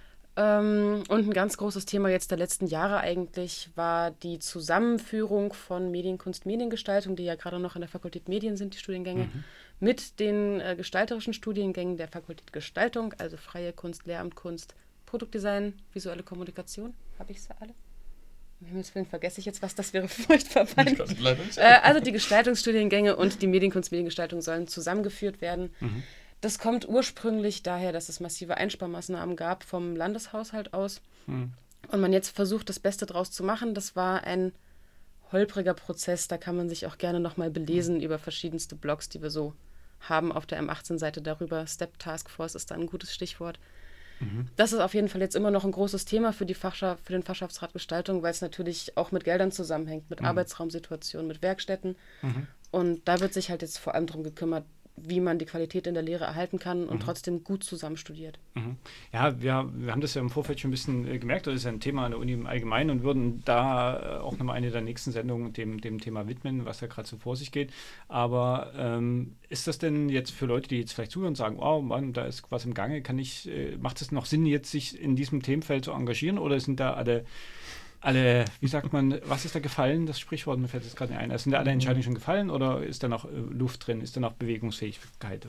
Speaker 2: Ähm, und ein ganz großes Thema jetzt der letzten Jahre eigentlich war die Zusammenführung von Medienkunst, Mediengestaltung, die ja gerade noch in der Fakultät Medien sind, die Studiengänge, mhm. mit den äh, gestalterischen Studiengängen der Fakultät Gestaltung, also freie Kunst, Lehramt, Kunst, Produktdesign, visuelle Kommunikation. Habe ich sie alle? Um Himmels Willen vergesse ich jetzt was, das wäre furchtbar peinlich. Äh, also die Gestaltungsstudiengänge und die Medienkunst, Mediengestaltung sollen zusammengeführt werden. Mhm. Das kommt ursprünglich daher, dass es massive Einsparmaßnahmen gab vom Landeshaushalt aus hm. und man jetzt versucht, das Beste draus zu machen. Das war ein holpriger Prozess, da kann man sich auch gerne nochmal belesen hm. über verschiedenste Blogs, die wir so haben auf der M achtzehn Seite darüber. Step Task Force ist da ein gutes Stichwort. Mhm. Das ist auf jeden Fall jetzt immer noch ein großes Thema für, die Fachschaft, für den Fachschaftsrat Gestaltung, weil es natürlich auch mit Geldern zusammenhängt, mit mhm. Arbeitsraumsituationen, mit Werkstätten. Mhm. Und da wird sich halt jetzt vor allem darum gekümmert, wie man die Qualität in der Lehre erhalten kann und
Speaker 1: Mhm.
Speaker 2: trotzdem gut zusammen studiert.
Speaker 1: Mhm. Ja, wir, wir haben das ja im Vorfeld schon ein bisschen äh, gemerkt, das ist ja ein Thema an der Uni im Allgemeinen und würden da äh, auch nochmal eine der nächsten Sendungen dem, dem Thema widmen, was ja gerade so vor sich geht. Aber ähm, ist das denn jetzt für Leute, die jetzt vielleicht zuhören und sagen, oh Mann, da ist was im Gange, kann ich, äh, macht es noch Sinn, jetzt sich in diesem Themenfeld zu engagieren oder sind da alle alle, wie sagt man, was ist da gefallen? Das Sprichwort, mir fällt jetzt gerade nicht ein. Also sind da alle Entscheidungen schon gefallen oder ist da noch äh, Luft drin? Ist da noch Bewegungsfähigkeit?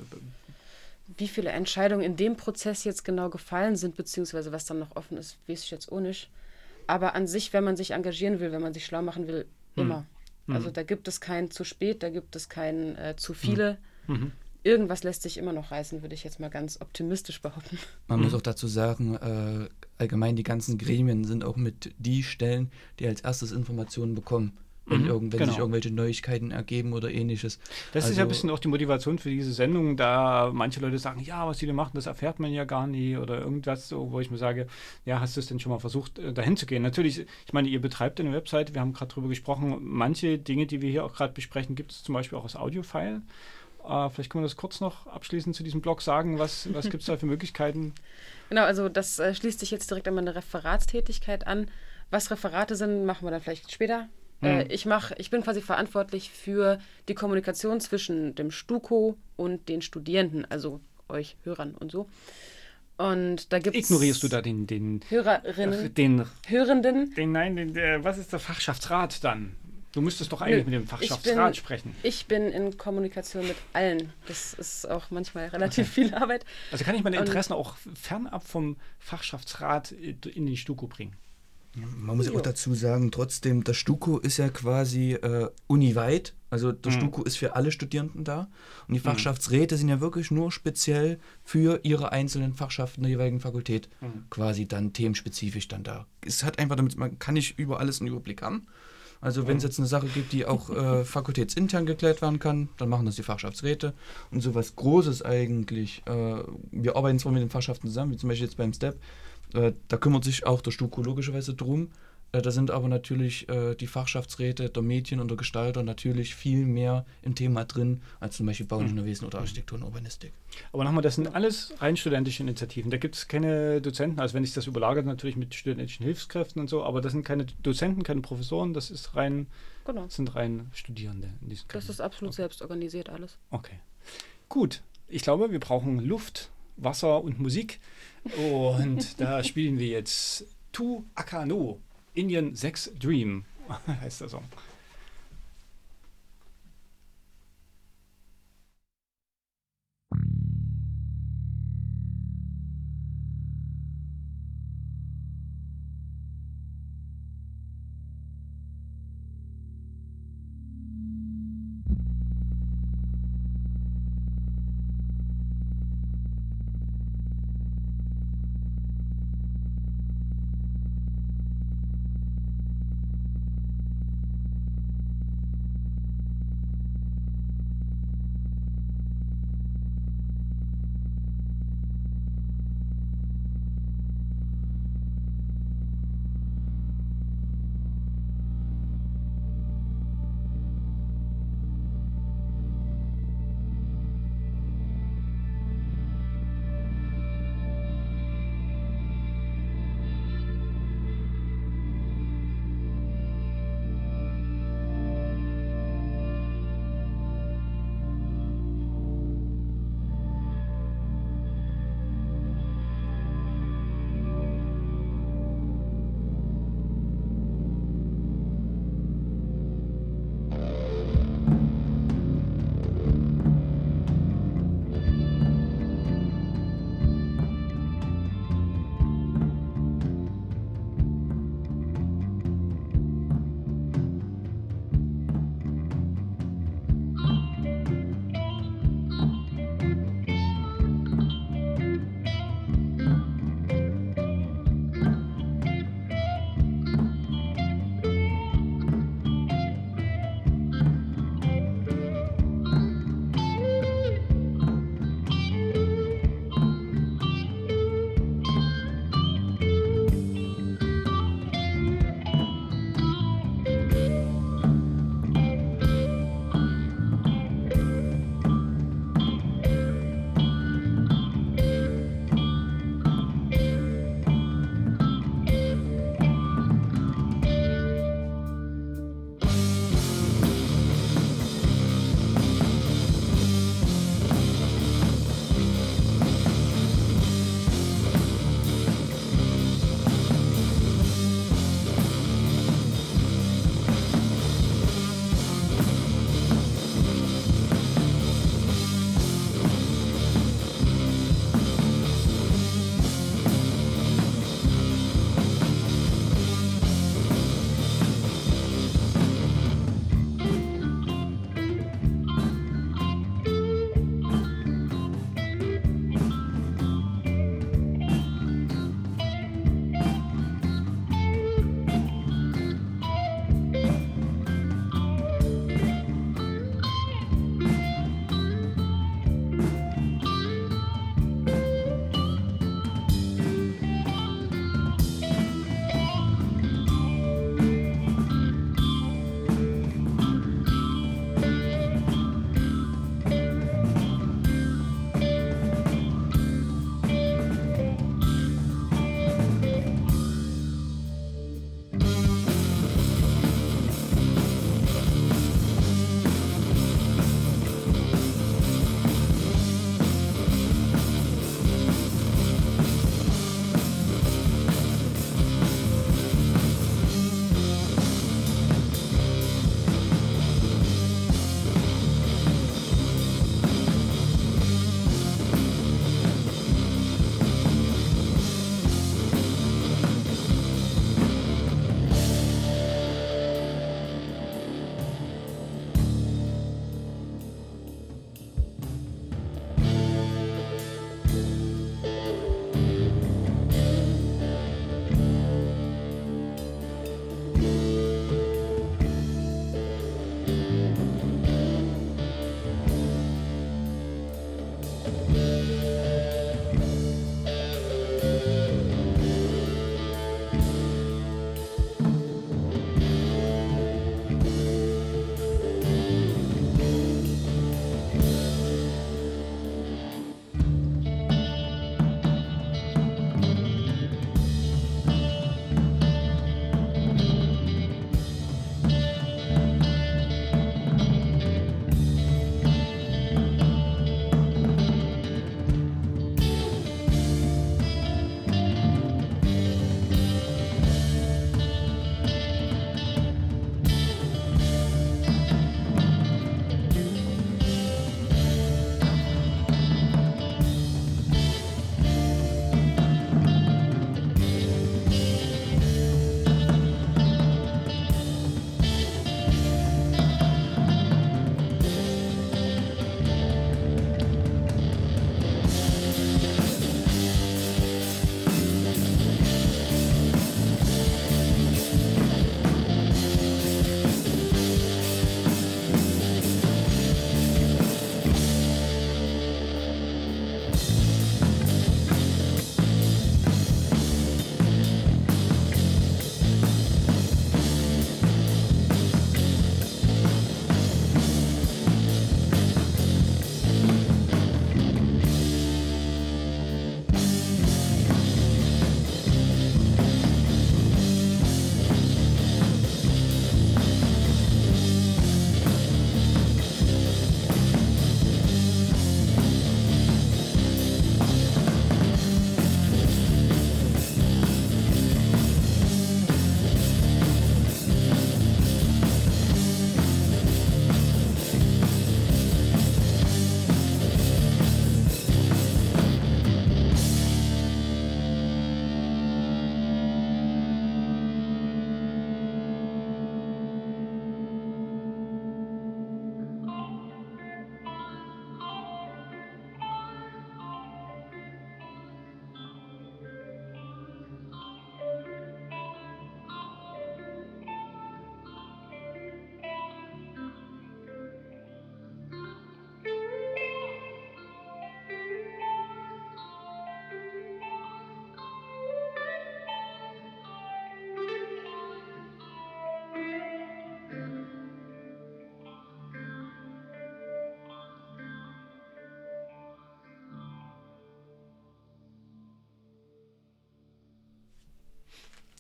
Speaker 2: Wie viele Entscheidungen in dem Prozess jetzt genau gefallen sind, beziehungsweise was dann noch offen ist, weiß ich jetzt auch nicht. Aber an sich, wenn man sich engagieren will, wenn man sich schlau machen will, immer.
Speaker 1: Hm.
Speaker 2: Also da gibt es kein zu spät, da gibt es kein äh, zu viele.
Speaker 1: Mhm.
Speaker 2: Irgendwas lässt sich immer noch reißen, würde ich jetzt mal ganz optimistisch behaupten.
Speaker 3: Man
Speaker 1: Mhm.
Speaker 3: muss auch dazu sagen, äh, allgemein die ganzen Gremien sind auch mit die Stellen, die als erstes Informationen bekommen, wenn,
Speaker 1: Mhm,
Speaker 3: irgend, wenn
Speaker 1: genau.
Speaker 3: sich irgendwelche Neuigkeiten ergeben oder ähnliches.
Speaker 1: Das ist
Speaker 3: Also-
Speaker 1: ja ein bisschen auch die Motivation für diese Sendung, da manche Leute sagen, ja, was die da machen, das erfährt man ja gar nie oder irgendwas, so, wo ich mir sage, ja, hast du es denn schon mal versucht, äh, dahin zu gehen? Natürlich, ich meine, ihr betreibt eine Website, wir haben gerade drüber gesprochen, manche Dinge, die wir hier auch gerade besprechen, gibt es zum Beispiel auch als Audiofile. Äh, vielleicht können wir das kurz noch abschließend zu diesem Blog sagen, was, was gibt es da für Möglichkeiten?
Speaker 2: Genau, also das äh, schließt sich jetzt direkt an meine Referatstätigkeit an. Was Referate sind, machen wir dann vielleicht später.
Speaker 1: Mhm.
Speaker 2: Äh, ich, mach, ich bin quasi verantwortlich für die Kommunikation zwischen dem StuKo und den Studierenden, also euch Hörern und so. Und da gibt es
Speaker 1: Ignorierst du da den, den,
Speaker 2: Hörerinnen,
Speaker 1: den,
Speaker 2: Hörenden.
Speaker 1: den nein, den, der, was ist der Fachschaftsrat dann? Du müsstest doch eigentlich
Speaker 2: Nö,
Speaker 1: mit dem
Speaker 2: ich
Speaker 1: Fachschaftsrat
Speaker 2: bin-
Speaker 1: sprechen.
Speaker 2: Ich bin in Kommunikation mit allen. Das ist auch manchmal relativ viel Arbeit.
Speaker 1: Also kann ich meine
Speaker 2: Und-
Speaker 1: Interessen auch fernab vom Fachschaftsrat in den StuKo bringen?
Speaker 3: Man muss ja
Speaker 2: Jo.
Speaker 3: auch dazu sagen, trotzdem, das StuKo ist ja quasi äh, uniweit. Also das
Speaker 1: Mhm.
Speaker 3: StuKo ist für alle Studierenden da. Und die Fachschaftsräte sind ja wirklich nur speziell für ihre einzelnen Fachschaften der jeweiligen Fakultät
Speaker 1: Mhm.
Speaker 3: quasi dann themenspezifisch dann da. Es hat einfach damit, man kann nicht über alles einen Überblick haben. Also wenn es
Speaker 1: Mhm.
Speaker 3: jetzt eine Sache gibt, die auch äh, fakultätsintern geklärt werden kann, dann machen das die Fachschaftsräte. Und so was Großes eigentlich, äh, wir arbeiten zwar mit den Fachschaften zusammen, wie zum Beispiel jetzt beim STEP, äh, da kümmert sich auch der StuKo logischerweise drum. Äh, da sind aber natürlich äh, die Fachschaftsräte der Medien und der Gestalter natürlich viel mehr im Thema drin, als zum Beispiel Bauingenieurwesen oder Architektur und Urbanistik.
Speaker 1: Aber nochmal, das sind alles rein studentische Initiativen. Da gibt es keine Dozenten, also wenn sich das überlagert, natürlich mit studentischen Hilfskräften und so, aber das sind keine Dozenten, keine Professoren, das ist rein,
Speaker 2: Genau.
Speaker 1: sind rein Studierende in diesem
Speaker 2: Das ist absolut
Speaker 1: okay.
Speaker 2: selbst organisiert alles.
Speaker 1: Okay. Gut. Ich glaube, wir brauchen Luft, Wasser und Musik. Und da spielen wir jetzt Tu Akano, Indian Sex Dream, heißt der Song.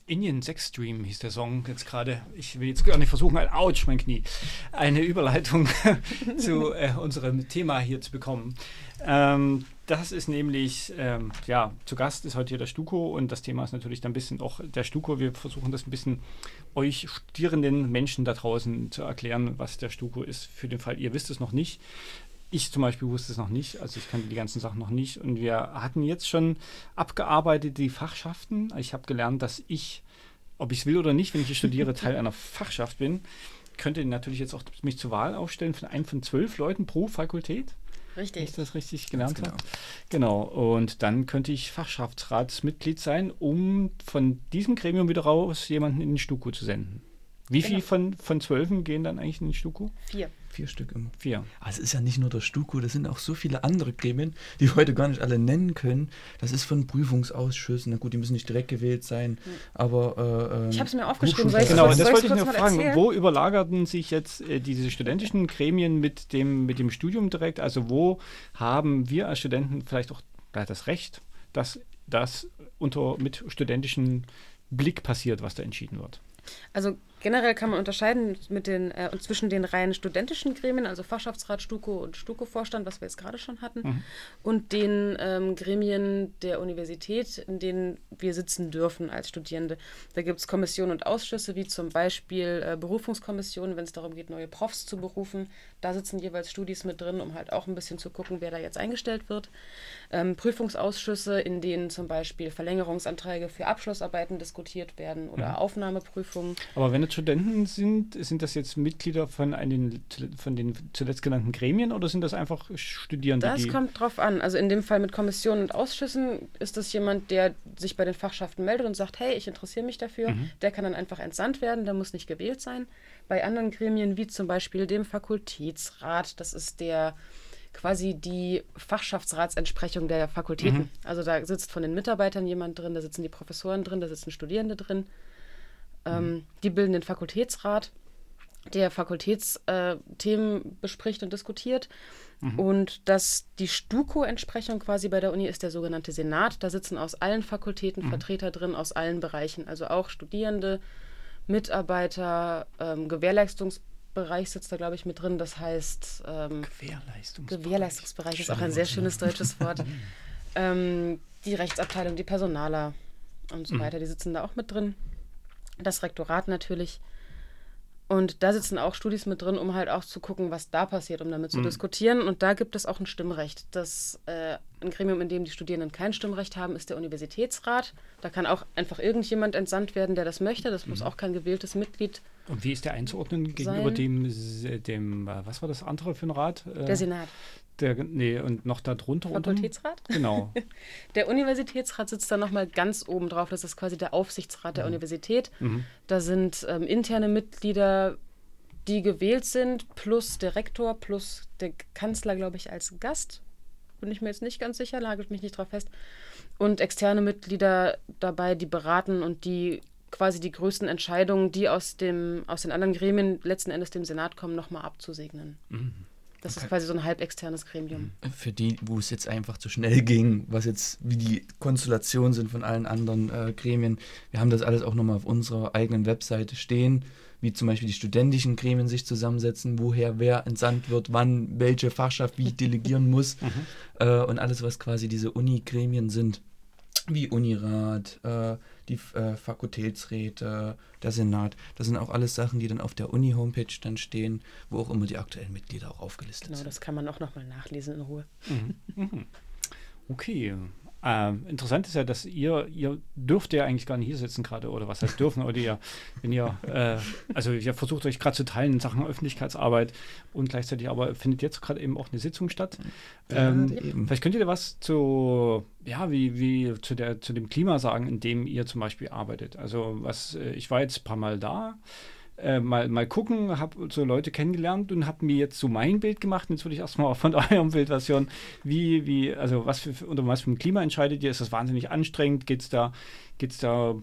Speaker 1: Indian Sex Dream hieß der Song jetzt gerade. Ich will jetzt gar nicht versuchen, ein Autsch, mein Knie, eine Überleitung zu äh, unserem Thema hier zu bekommen. Ähm, das ist nämlich, ähm, ja, zu Gast ist heute hier der Stuko und das Thema ist natürlich dann ein bisschen auch der Stuko. Wir versuchen das ein bisschen euch studierenden Menschen da draußen zu erklären, was der Stuko ist, für den Fall, ihr wisst es noch nicht. Ich zum Beispiel wusste es noch nicht, also ich kannte die ganzen Sachen noch nicht. Und wir hatten jetzt schon abgearbeitet die Fachschaften. Ich habe gelernt, dass ich, ob ich es will oder nicht, wenn ich hier studiere, Teil einer Fachschaft bin. Könnte natürlich jetzt auch mich zur Wahl aufstellen von einem von zwölf Leuten pro Fakultät.
Speaker 2: Richtig.
Speaker 1: Wenn ich das richtig gelernt
Speaker 3: Ganz
Speaker 1: habe. Genau. Und dann könnte ich Fachschaftsratsmitglied sein, um von diesem Gremium wieder raus jemanden in den Stuko zu senden. Wie
Speaker 2: Genau.
Speaker 1: viel von, von zwölfen gehen dann eigentlich in den Stuko?
Speaker 2: Vier.
Speaker 3: Vier Stück immer.
Speaker 1: Vier.
Speaker 3: Aber es ist ja nicht nur der Stuko, das sind auch so viele andere Gremien, die wir heute gar nicht alle nennen können. Das ist von Prüfungsausschüssen, na gut, die müssen nicht direkt gewählt sein, aber... Äh,
Speaker 2: Ich habe es mir aufgeschrieben, soll ich
Speaker 1: Genau,
Speaker 2: kurz-
Speaker 1: das
Speaker 2: soll
Speaker 1: wollte
Speaker 2: ich's
Speaker 1: ich
Speaker 2: kurz
Speaker 1: nur
Speaker 2: mal
Speaker 1: fragen.
Speaker 2: erzählen?
Speaker 1: Wo überlagerten sich jetzt äh, diese studentischen Gremien mit dem, mit dem Studium direkt? Also wo haben wir als Studenten vielleicht auch ja, das Recht, dass das unter mit studentischem Blick passiert, was da entschieden wird?
Speaker 2: Also generell kann man unterscheiden mit den, äh, zwischen den rein studentischen Gremien, also Fachschaftsrat, Stuko und Stuko-Vorstand, was wir jetzt gerade schon hatten,
Speaker 1: Mhm.
Speaker 2: und den ähm, Gremien der Universität, in denen wir sitzen dürfen als Studierende. Da gibt es Kommissionen und Ausschüsse, wie zum Beispiel äh, Berufungskommissionen, wenn es darum geht, neue Profs zu berufen. Da sitzen jeweils Studis mit drin, um halt auch ein bisschen zu gucken, wer da jetzt eingestellt wird. Ähm, Prüfungsausschüsse, in denen zum Beispiel Verlängerungsanträge für Abschlussarbeiten diskutiert werden oder
Speaker 1: Mhm.
Speaker 2: Aufnahmeprüfungen.
Speaker 1: Aber wenn es Studenten sind, sind das jetzt Mitglieder von, einen, von den zuletzt genannten Gremien oder sind das einfach Studierende?
Speaker 2: Das
Speaker 1: die
Speaker 2: kommt drauf an. Also in dem Fall mit Kommissionen und Ausschüssen ist das jemand, der sich bei den Fachschaften meldet und sagt, hey, ich interessiere mich dafür.
Speaker 1: Mhm.
Speaker 2: Der kann dann einfach entsandt werden, der muss nicht gewählt sein. Bei anderen Gremien, wie zum Beispiel dem Fakultätsrat, das ist der quasi die Fachschaftsratsentsprechung der Fakultäten.
Speaker 1: Mhm.
Speaker 2: Also da sitzt von den Mitarbeitern jemand drin, da sitzen die Professoren drin, da sitzen Studierende drin. Ähm, die bilden den Fakultätsrat, der Fakultätsthemen äh, bespricht und diskutiert.
Speaker 1: Mhm.
Speaker 2: Und das, die Stuko-Entsprechung quasi bei der Uni ist der sogenannte Senat. Da sitzen aus allen Fakultäten
Speaker 1: Mhm.
Speaker 2: Vertreter drin, aus allen Bereichen. Also auch Studierende, Mitarbeiter, ähm, Gewährleistungsbereich sitzt da, glaube ich, mit drin. Das heißt, ähm,
Speaker 1: Gewährleistungsbereich.
Speaker 2: Gewährleistungsbereich ist auch ein sehr schönes deutsches Wort. ähm, die Rechtsabteilung, die Personaler und so
Speaker 1: Mhm.
Speaker 2: weiter, die sitzen da auch mit drin. Das Rektorat natürlich. Und da sitzen auch Studis mit drin, um halt auch zu gucken, was da passiert, um damit zu
Speaker 1: Mhm.
Speaker 2: diskutieren. Und da gibt es auch ein Stimmrecht. Das äh, ein Gremium, in dem die Studierenden kein Stimmrecht haben, ist der Universitätsrat. Da kann auch einfach irgendjemand entsandt werden, der das möchte. Das muss auch kein gewähltes Mitglied.
Speaker 1: Und wie ist der einzuordnen gegenüber
Speaker 2: Sein.
Speaker 1: dem, dem, äh, was war das andere für ein Rat? Äh,
Speaker 2: Der Senat.
Speaker 1: Der, nee, und noch da drunter unten?
Speaker 2: Fakultätsrat?
Speaker 1: Genau.
Speaker 2: Der Universitätsrat sitzt dann nochmal ganz oben drauf. Das ist quasi der Aufsichtsrat der Universität.
Speaker 1: Mhm.
Speaker 2: Da sind ähm, interne Mitglieder, die gewählt sind, plus der Rektor, plus der Kanzler, glaube ich, als Gast. Bin ich mir jetzt nicht ganz sicher, lagert mich nicht drauf fest. Und externe Mitglieder dabei, die beraten und die quasi die größten Entscheidungen, die aus, dem, aus den anderen Gremien letzten Endes dem Senat kommen, nochmal abzusegnen.
Speaker 1: Mhm.
Speaker 2: Das
Speaker 3: Okay.
Speaker 2: ist quasi so ein halb externes Gremium.
Speaker 3: Für die, wo es jetzt einfach zu schnell ging, was jetzt, wie die Konstellationen sind von allen anderen äh, Gremien, wir haben das alles auch nochmal auf unserer eigenen Webseite stehen, wie zum Beispiel die studentischen Gremien sich zusammensetzen, woher wer entsandt wird, wann welche Fachschaft wie delegieren muss
Speaker 1: Mhm.
Speaker 3: äh, und alles, was quasi diese Uni-Gremien sind, wie Unirat, äh, die äh, Fakultätsräte, der Senat. Das sind auch alles Sachen, die dann auf der Uni-Homepage dann stehen, wo auch immer die aktuellen Mitglieder auch aufgelistet
Speaker 2: Genau,
Speaker 3: sind.
Speaker 2: das kann man auch nochmal nachlesen in Ruhe.
Speaker 1: Mhm. Mhm. Okay. Ähm, interessant ist ja, dass ihr, ihr dürft ja eigentlich gar nicht hier sitzen gerade, oder was heißt dürfen, oder ihr, wenn ihr, äh, also ihr versucht euch gerade zu teilen in Sachen Öffentlichkeitsarbeit und gleichzeitig aber findet jetzt gerade eben auch eine Sitzung statt. Ähm,
Speaker 3: Ja, eben.
Speaker 1: Vielleicht könnt ihr da was zu, ja, wie, wie zu, der, zu dem Klima sagen, in dem ihr zum Beispiel arbeitet. Also was, äh, ich war jetzt ein paar Mal da, äh, mal, mal gucken, habe so Leute kennengelernt und habe mir jetzt so mein Bild gemacht. Und jetzt würde ich erstmal von eurem Bild was hören. Wie, wie, also was für, unter was für ein Klima entscheidet ihr? Ist das wahnsinnig anstrengend? Geht es da, geht's da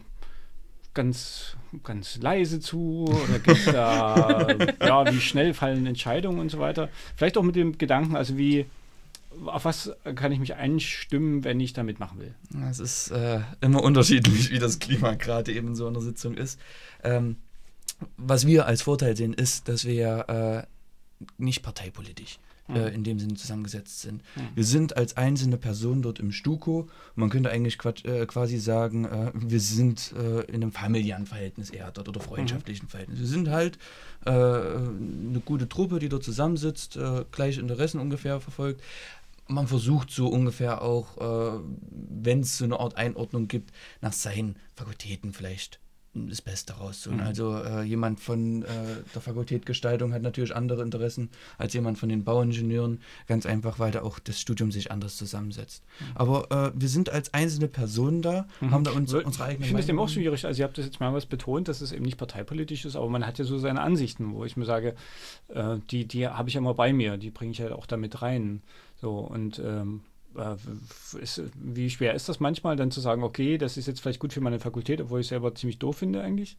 Speaker 1: ganz, ganz leise zu? Oder geht es da, ja, wie schnell fallen Entscheidungen und so weiter? Vielleicht auch mit dem Gedanken, also wie, auf was kann ich mich einstimmen, wenn ich da mitmachen will?
Speaker 3: Es ist äh, immer unterschiedlich, wie das Klima gerade eben so in der Sitzung ist. Ähm, was wir als Vorteil sehen, ist, dass wir äh, nicht parteipolitisch
Speaker 1: Mhm.
Speaker 3: äh, in dem Sinne zusammengesetzt sind.
Speaker 1: Mhm.
Speaker 3: Wir sind als einzelne Person dort im Stuko. Man könnte eigentlich quat- äh, quasi sagen, äh, wir sind äh, in einem familiären Verhältnis eher dort oder freundschaftlichen Verhältnis. Wir sind halt äh, eine gute Truppe, die dort zusammensitzt, äh, gleiche Interessen ungefähr verfolgt. Man versucht so ungefähr auch, äh, wenn es so eine Art Einordnung gibt, nach seinen Fakultäten vielleicht das Beste rauszuholen.
Speaker 1: Mhm.
Speaker 3: Also äh, jemand von äh, der Fakultät Gestaltung hat natürlich andere Interessen als jemand von den Bauingenieuren, ganz einfach, weil da auch das Studium sich anders zusammensetzt.
Speaker 1: Mhm.
Speaker 3: Aber äh, wir sind als einzelne Personen da,
Speaker 1: Mhm.
Speaker 3: haben da uns,
Speaker 1: Weil
Speaker 3: unsere eigene
Speaker 1: Ich finde es eben auch
Speaker 3: Meinung.
Speaker 1: schwierig. Also, ihr habt das jetzt mehrmals betont, dass es eben nicht parteipolitisch ist, aber man hat ja so seine Ansichten, wo ich mir sage, äh, die, die habe ich ja immer bei mir, die bringe ich halt auch damit rein. So, und ähm, äh, ist, wie schwer ist das manchmal, dann zu sagen, okay, das ist jetzt vielleicht gut für meine Fakultät, obwohl ich es selber ziemlich doof finde eigentlich?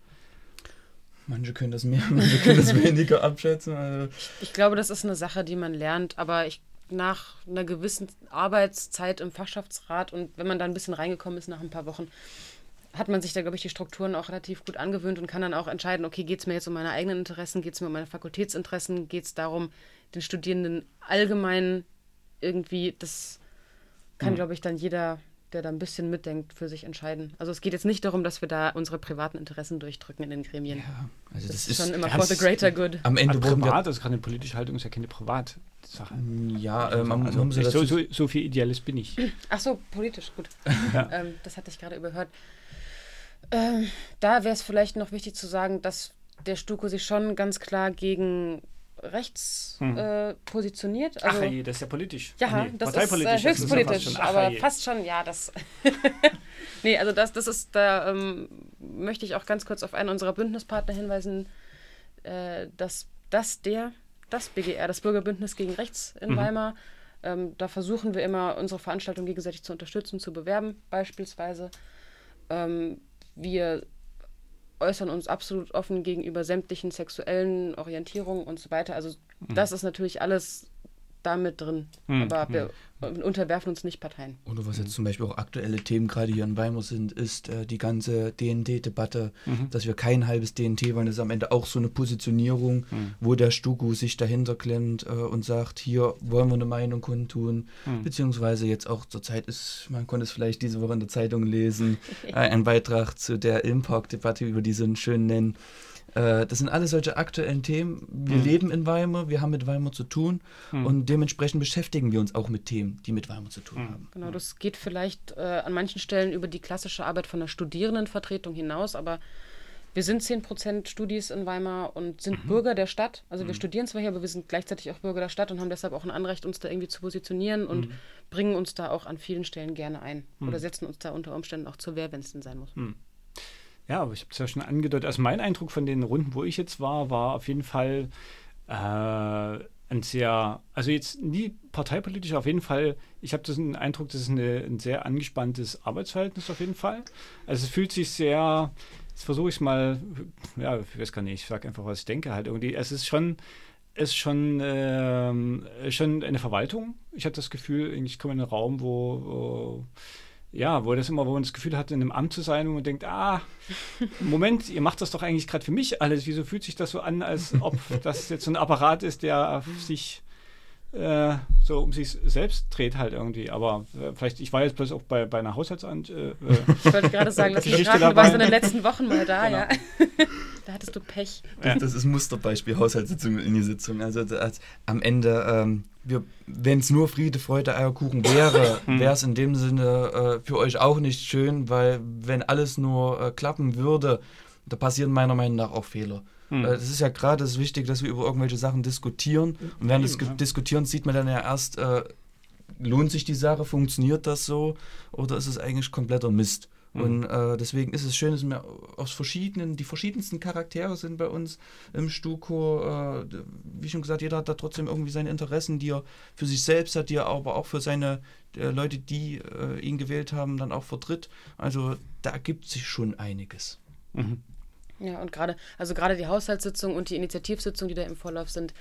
Speaker 3: Manche können das mehr, manche können das weniger abschätzen. Also
Speaker 2: Ich glaube, das ist eine Sache, die man lernt, aber ich nach einer gewissen Arbeitszeit im Fachschaftsrat und wenn man da ein bisschen reingekommen ist nach ein paar Wochen, hat man sich da, glaube ich, die Strukturen auch relativ gut angewöhnt und kann dann auch entscheiden, okay, geht es mir jetzt um meine eigenen Interessen, geht es mir um meine Fakultätsinteressen, geht es darum, den Studierenden allgemein irgendwie, das kann,
Speaker 1: Mhm.
Speaker 2: glaube ich, dann jeder, der da ein bisschen mitdenkt, für sich entscheiden. Also es geht jetzt nicht darum, dass wir da unsere privaten Interessen durchdrücken in den Gremien.
Speaker 3: ja, also
Speaker 2: Das,
Speaker 3: das,
Speaker 2: ist schon immer
Speaker 1: ja,
Speaker 2: for the
Speaker 1: das-
Speaker 2: greater good.
Speaker 3: am Ende
Speaker 1: Also
Speaker 3: wurden wir,
Speaker 1: privat, also gerade eine politische Haltung ist ja keine Privatsache.
Speaker 3: ja, äh, man,
Speaker 1: also,
Speaker 3: man muss ja
Speaker 1: ich,
Speaker 3: dazu
Speaker 1: so, so, so viel Idealist bin ich.
Speaker 2: Ach so, politisch, gut.
Speaker 1: Ja.
Speaker 2: ähm, das hatte ich gerade überhört. Ähm, da wäre es vielleicht noch wichtig zu sagen, dass der Stuko sich schon ganz klar gegen rechts
Speaker 1: Hm.
Speaker 2: äh, positioniert. Also,
Speaker 1: Ach je, das ist ja politisch.
Speaker 2: ja,
Speaker 1: Ach nee,
Speaker 2: das ist
Speaker 1: parteipolitisch,
Speaker 2: äh,
Speaker 1: das ist ja
Speaker 2: höchstpolitisch,
Speaker 1: fast schon- ach
Speaker 2: aber
Speaker 1: je.
Speaker 2: fast schon, ja, das. Nee, also das, das ist, da ähm, möchte ich auch ganz kurz auf einen unserer Bündnispartner hinweisen, äh, dass, dass der, das B G R, das Bürgerbündnis gegen Rechts in
Speaker 1: Mhm.
Speaker 2: Weimar, ähm, da versuchen wir immer, unsere Veranstaltung gegenseitig zu unterstützen, zu bewerben, beispielsweise. Ähm, wir äußern uns absolut offen gegenüber sämtlichen sexuellen Orientierungen und so weiter. Also
Speaker 1: Mhm.
Speaker 2: das ist natürlich alles da mit drin.
Speaker 1: Mhm.
Speaker 2: Aber wir unterwerfen uns nicht Parteien.
Speaker 3: Oder was jetzt zum Beispiel auch aktuelle Themen gerade hier in Weimar sind, ist äh, die ganze D N T-Debatte,
Speaker 1: Mhm.
Speaker 3: dass wir kein halbes D N T wollen. Das ist am Ende auch so eine Positionierung,
Speaker 1: Mhm.
Speaker 3: wo der Stuku sich dahinter klemmt äh, und sagt, hier wollen wir eine Meinung kundtun.
Speaker 1: Mhm.
Speaker 3: Beziehungsweise jetzt auch zur Zeit ist, man konnte es vielleicht diese Woche in der Zeitung lesen, äh, ein Beitrag zu der Ilmpark-Debatte, über die sie ihn schön nennen. Äh, das sind alles solche aktuellen Themen. Wir
Speaker 1: Mhm.
Speaker 3: leben in Weimar, wir haben mit Weimar zu tun
Speaker 1: Mhm.
Speaker 3: und dementsprechend beschäftigen wir uns auch mit Themen, die mit Weimar zu tun
Speaker 1: Mhm.
Speaker 3: haben.
Speaker 2: Genau, das geht vielleicht äh, an manchen Stellen über die klassische Arbeit von der Studierendenvertretung hinaus, aber wir sind zehn Prozent Studis in Weimar und sind Bürger der Stadt. Also wir studieren zwar hier, aber wir sind gleichzeitig auch Bürger der Stadt und haben deshalb auch ein Anrecht, uns da irgendwie zu positionieren und bringen uns da auch an vielen Stellen gerne ein. Oder setzen uns da unter Umständen auch zur Wehr, wenn es denn sein muss.
Speaker 1: Ja, aber ich habe es ja schon angedeutet. Also mein Eindruck von den Runden, wo ich jetzt war, war auf jeden Fall äh, ein sehr, also jetzt nie parteipolitisch, auf jeden Fall, ich habe den Eindruck, das ist eine, ein sehr angespanntes Arbeitsverhältnis auf jeden Fall. Also es fühlt sich sehr, jetzt versuche ich es mal, ja, ich weiß gar nicht, ich sage einfach, was ich denke halt irgendwie. Es ist schon, es ist schon, ähm, schon eine Verwaltung. Ich habe das Gefühl, ich komme in einen Raum, wo, wo ja, wo das immer, wo man das Gefühl hat, in einem Amt zu sein und man denkt, ah, Moment, ihr macht das doch eigentlich gerade für mich alles. Wieso fühlt sich das so an, als ob das jetzt so ein Apparat ist, der sich äh, so um sich selbst dreht halt irgendwie. Aber äh, vielleicht, ich war jetzt bloß auch bei, bei einer Haushaltsamt. Äh, äh,
Speaker 2: Ich wollte gerade sagen, lass mich
Speaker 1: Geschichte
Speaker 2: raten, du warst in
Speaker 1: dabei.
Speaker 2: den letzten Wochen mal da,
Speaker 1: Genau.
Speaker 2: ja. Da hattest du Pech.
Speaker 3: Das, das ist Musterbeispiel Haushaltssitzung in die Sitzung. Also das, am Ende, ähm, wenn es nur Friede, Freude, Eierkuchen wäre, wäre es in dem Sinne äh, für euch auch nicht schön, weil wenn alles nur äh, klappen würde, da passieren meiner Meinung nach auch Fehler.
Speaker 1: Hm.
Speaker 3: Es ist ja gerade das wichtig, dass wir über irgendwelche Sachen diskutieren. Und während des
Speaker 1: Eben, ja.
Speaker 3: Diskutierens sieht man dann ja erst, äh, lohnt sich die Sache, funktioniert das so oder ist es eigentlich kompletter Mist?
Speaker 1: Mhm.
Speaker 3: Und äh, deswegen ist es schön, dass wir aus verschiedenen, die verschiedensten Charaktere sind bei uns im Stuko. Äh, wie schon gesagt, jeder hat da trotzdem irgendwie seine Interessen, die er für sich selbst hat, die er aber auch für seine äh, Leute, die äh, ihn gewählt haben, dann auch vertritt. Also da ergibt sich schon einiges.
Speaker 1: Mhm.
Speaker 2: Ja, und gerade, also gerade die Haushaltssitzung und die Initiativsitzung, die da im Vorlauf sind,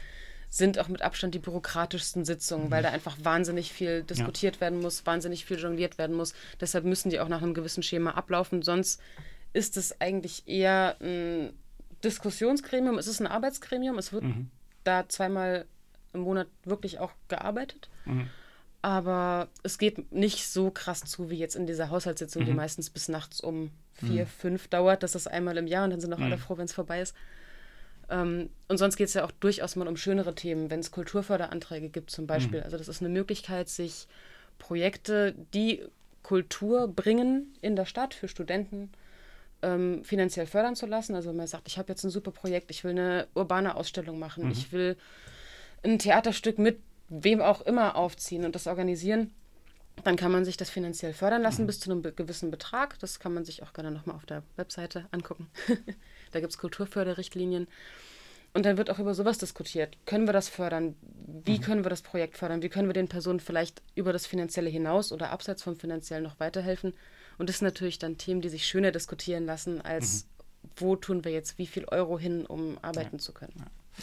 Speaker 2: sind auch mit Abstand die bürokratischsten Sitzungen, mhm. weil da einfach wahnsinnig viel diskutiert ja. werden muss, wahnsinnig viel jongliert werden muss. Deshalb müssen die auch nach einem gewissen Schema ablaufen. Sonst ist es eigentlich eher ein Diskussionsgremium. Es ist ein Arbeitsgremium. Es wird mhm. da zweimal im Monat wirklich auch gearbeitet. Mhm. Aber es geht nicht so krass zu wie jetzt in dieser Haushaltssitzung, mhm. die meistens bis nachts um vier, mhm. fünf dauert. Das ist einmal im Jahr und dann sind auch mhm. alle froh, wenn es vorbei ist. Ähm, und sonst geht es ja auch durchaus mal um schönere Themen, wenn es Kulturförderanträge gibt zum Beispiel. Mhm. Also das ist eine Möglichkeit, sich Projekte, die Kultur bringen in der Stadt für Studenten, ähm, finanziell fördern zu lassen. Also wenn man sagt, ich habe jetzt ein super Projekt, ich will eine urbane Ausstellung machen, mhm. ich will ein Theaterstück mit wem auch immer aufziehen und das organisieren, dann kann man sich das finanziell fördern lassen mhm. bis zu einem be- gewissen Betrag. Das kann man sich auch gerne nochmal auf der Webseite angucken. Da gibt es Kulturförderrichtlinien. Und dann wird auch über sowas diskutiert. Können wir das fördern? Wie mhm. können wir das Projekt fördern? Wie können wir den Personen vielleicht über das Finanzielle hinaus oder abseits vom Finanziellen noch weiterhelfen? Und das sind natürlich dann Themen, die sich schöner diskutieren lassen, als mhm. wo tun wir jetzt wie viel Euro hin, um arbeiten ja. zu können.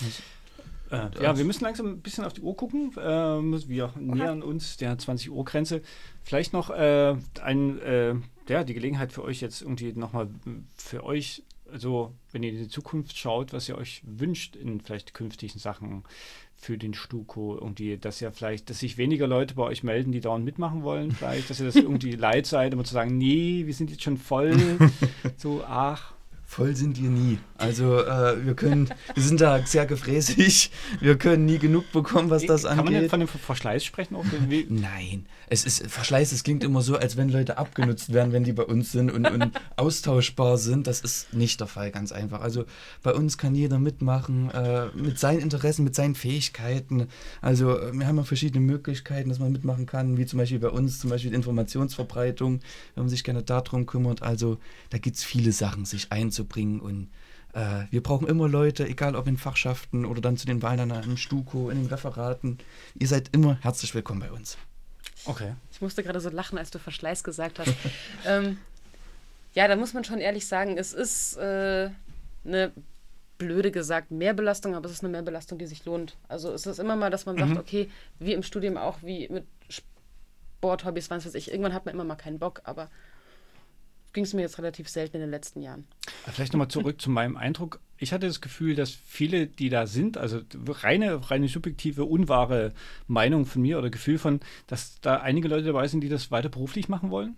Speaker 1: Ja. Äh, ja, wir müssen langsam ein bisschen auf die Uhr gucken. Äh, wir nähern uns der zwanzig-Uhr-Grenze. Vielleicht noch äh, ein, äh, ja, die Gelegenheit für euch jetzt irgendwie nochmal für euch, also wenn ihr in die Zukunft schaut, was ihr euch wünscht in vielleicht künftigen Sachen für den Stuko, irgendwie, dass ihr vielleicht, dass sich weniger Leute bei euch melden, die dauernd mitmachen wollen, vielleicht, dass ihr das irgendwie leid seid, immer zu sagen, nee, wir sind jetzt schon voll, so, ach.
Speaker 3: Voll sind wir nie. Also äh, wir können, wir sind da sehr gefräßig, wir können nie genug bekommen, was das
Speaker 1: Kann
Speaker 3: angeht.
Speaker 1: Kann man denn von dem Verschleiß sprechen? Auch?
Speaker 3: Nein, es ist Verschleiß, es klingt immer so, als wenn Leute abgenutzt werden, wenn die bei uns sind und, und austauschbar sind. Das ist nicht der Fall, ganz einfach. Also bei uns kann jeder mitmachen, äh, mit seinen Interessen, mit seinen Fähigkeiten. Also wir haben ja verschiedene Möglichkeiten, dass man mitmachen kann, wie zum Beispiel bei uns, zum Beispiel Informationsverbreitung, wenn man sich gerne darum kümmert. Also da gibt es viele Sachen, sich einzubringen. zu bringen und äh, wir brauchen immer Leute, egal ob in Fachschaften oder dann zu den Wahlen im Stuko, in den Referaten. Ihr seid immer herzlich willkommen bei uns.
Speaker 1: Okay.
Speaker 2: Ich musste gerade so lachen, als du Verschleiß gesagt hast. ähm, ja, da muss man schon ehrlich sagen, es ist äh, eine blöde gesagt Mehrbelastung, aber es ist eine Mehrbelastung, die sich lohnt. Also es ist immer mal, dass man mhm. sagt, okay, wie im Studium auch, wie mit Sporthobbys, was weiß ich, irgendwann hat man immer mal keinen Bock, aber ging es mir jetzt relativ selten in den letzten Jahren.
Speaker 1: Vielleicht nochmal zurück zu meinem Eindruck. Ich hatte das Gefühl, dass viele, die da sind, also reine, reine subjektive, unwahre Meinung von mir oder Gefühl von, dass da einige Leute dabei sind, die das weiter beruflich machen wollen?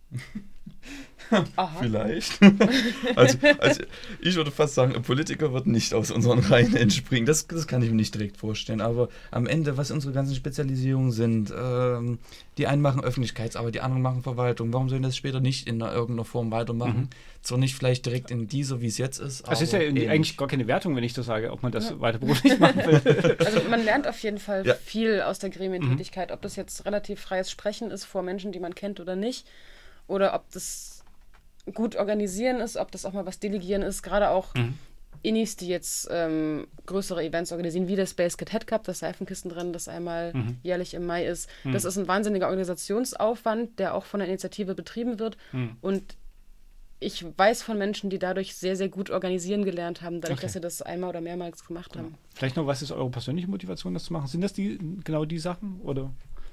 Speaker 4: Aha. Vielleicht. also, also ich würde fast sagen, ein Politiker wird nicht aus unseren Reihen entspringen. Das, das kann ich mir nicht direkt vorstellen. Aber am Ende, was unsere ganzen Spezialisierungen sind, ähm, die einen machen Öffentlichkeitsarbeit, die anderen machen Verwaltung. Warum sollen das später nicht in irgendeiner Form weitermachen? Mhm. Zwar nicht vielleicht direkt in dieser, wie es jetzt ist.
Speaker 1: Das ist ja ähnlich. Eigentlich gar keine Wertung, wenn ich das sage, ob man das ja. weiter beruflich machen will.
Speaker 2: Also man lernt auf jeden Fall ja. viel aus der Gremientätigkeit, mhm. ob das jetzt relativ freies Sprechen ist vor Menschen, die man kennt oder nicht. Oder ob das gut organisieren ist, ob das auch mal was delegieren ist. Gerade auch mhm. Innis, die jetzt ähm, größere Events organisieren, wie der Space Kid Head Cup, das Seifenkistenrennen, das einmal mhm. jährlich im Mai ist. Mhm. Das ist ein wahnsinniger Organisationsaufwand, der auch von der Initiative betrieben wird. Mhm. Und ich weiß von Menschen, die dadurch sehr, sehr gut organisieren gelernt haben, dadurch, okay. dass sie das einmal oder mehrmals gemacht haben.
Speaker 1: Vielleicht noch, was ist eure persönliche Motivation, das zu machen? Sind das die genau die Sachen? Oder?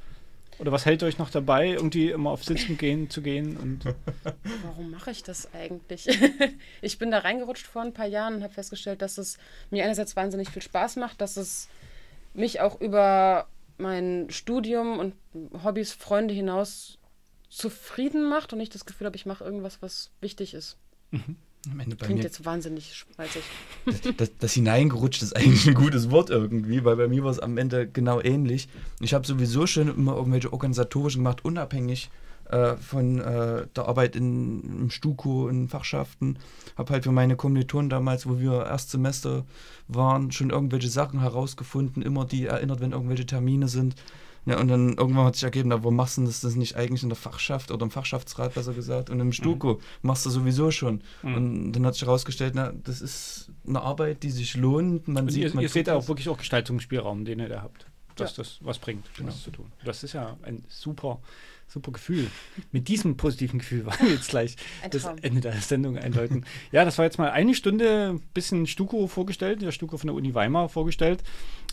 Speaker 1: Oder was hält euch noch dabei, irgendwie immer auf Sitzen gehen, zu gehen? Und
Speaker 2: warum mache ich das eigentlich? Ich bin da reingerutscht vor ein paar Jahren und habe festgestellt, dass es mir einerseits wahnsinnig viel Spaß macht, dass es mich auch über mein Studium und Hobbys, Freunde hinaus zufrieden macht und ich das Gefühl habe, ich mache irgendwas, was wichtig ist.
Speaker 3: Mhm. Am Ende bei
Speaker 2: Klingt
Speaker 3: mir
Speaker 2: jetzt wahnsinnig schmalzig.
Speaker 3: Das, das, das hineingerutscht ist eigentlich ein gutes Wort irgendwie, weil bei mir war es am Ende genau ähnlich. Ich habe sowieso schon immer irgendwelche organisatorischen gemacht, unabhängig äh, von äh, der Arbeit in, im Stuko, in Fachschaften. Habe halt für meine Kommilitonen damals, wo wir Erstsemester waren, schon irgendwelche Sachen herausgefunden, immer die erinnert, wenn irgendwelche Termine sind. Ja, und dann irgendwann hat sich ergeben, warum machst du das, das nicht eigentlich in der Fachschaft oder im Fachschaftsrat, besser gesagt, und im Stuko mhm. machst du sowieso schon. Mhm. Und dann hat sich herausgestellt, na, das ist eine Arbeit, die sich lohnt. Man
Speaker 1: und
Speaker 3: sieht,
Speaker 1: ihr
Speaker 3: man
Speaker 1: ihr seht da auch wirklich auch Gestaltungsspielraum, den ihr da habt, dass
Speaker 2: ja.
Speaker 1: das was bringt,
Speaker 3: genau.
Speaker 1: das zu tun. Das ist ja ein super, super Gefühl. Mit diesem positiven Gefühl wollen wir jetzt gleich das Ende der Sendung einläuten. Ja, das war jetzt mal eine Stunde, ein bisschen Stuko vorgestellt, der Stuko von der Uni Weimar vorgestellt.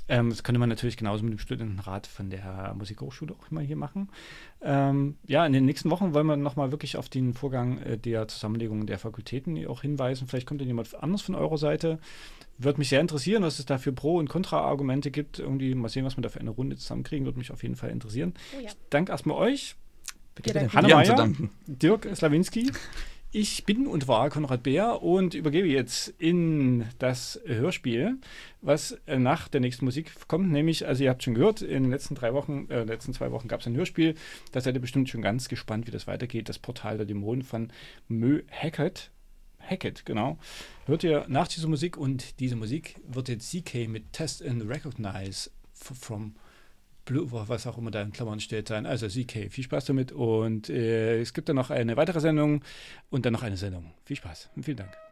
Speaker 1: Ähm, das könnte man natürlich genauso mit dem Studentenrat von der Musikhochschule auch immer hier machen. Ähm, ja, in den nächsten Wochen wollen wir nochmal wirklich auf den Vorgang äh, der Zusammenlegung der Fakultäten auch hinweisen. Vielleicht kommt dann jemand anderes von eurer Seite. Würde mich sehr interessieren, was es da für Pro- und Kontra-Argumente gibt. Irgendwie mal sehen, was wir da für eine Runde zusammenkriegen. Würde mich auf jeden Fall interessieren.
Speaker 2: Oh ja.
Speaker 1: Ich danke erstmal euch.
Speaker 2: Bitte, bitte.
Speaker 1: Hanna
Speaker 4: Wir haben zu
Speaker 1: Meier,
Speaker 4: danken.
Speaker 1: Dirk Slawinski. Ich bin und war Konrad Beer und übergebe jetzt in das Hörspiel, was nach der nächsten Musik kommt. Nämlich, also ihr habt schon gehört, in den letzten drei Wochen, äh, letzten zwei Wochen gab es ein Hörspiel. Da seid ihr bestimmt schon ganz gespannt, wie das weitergeht. Das Portal der Dämonen von Mö Hackett. Hackett, genau. Hört ihr nach dieser Musik und diese Musik wird jetzt C K mit Test and Recognize f- from Blue, was auch immer da in Klammern steht, sein. Also C K, viel Spaß damit und äh, es gibt dann noch eine weitere Sendung und dann noch eine Sendung. Viel Spaß und vielen Dank.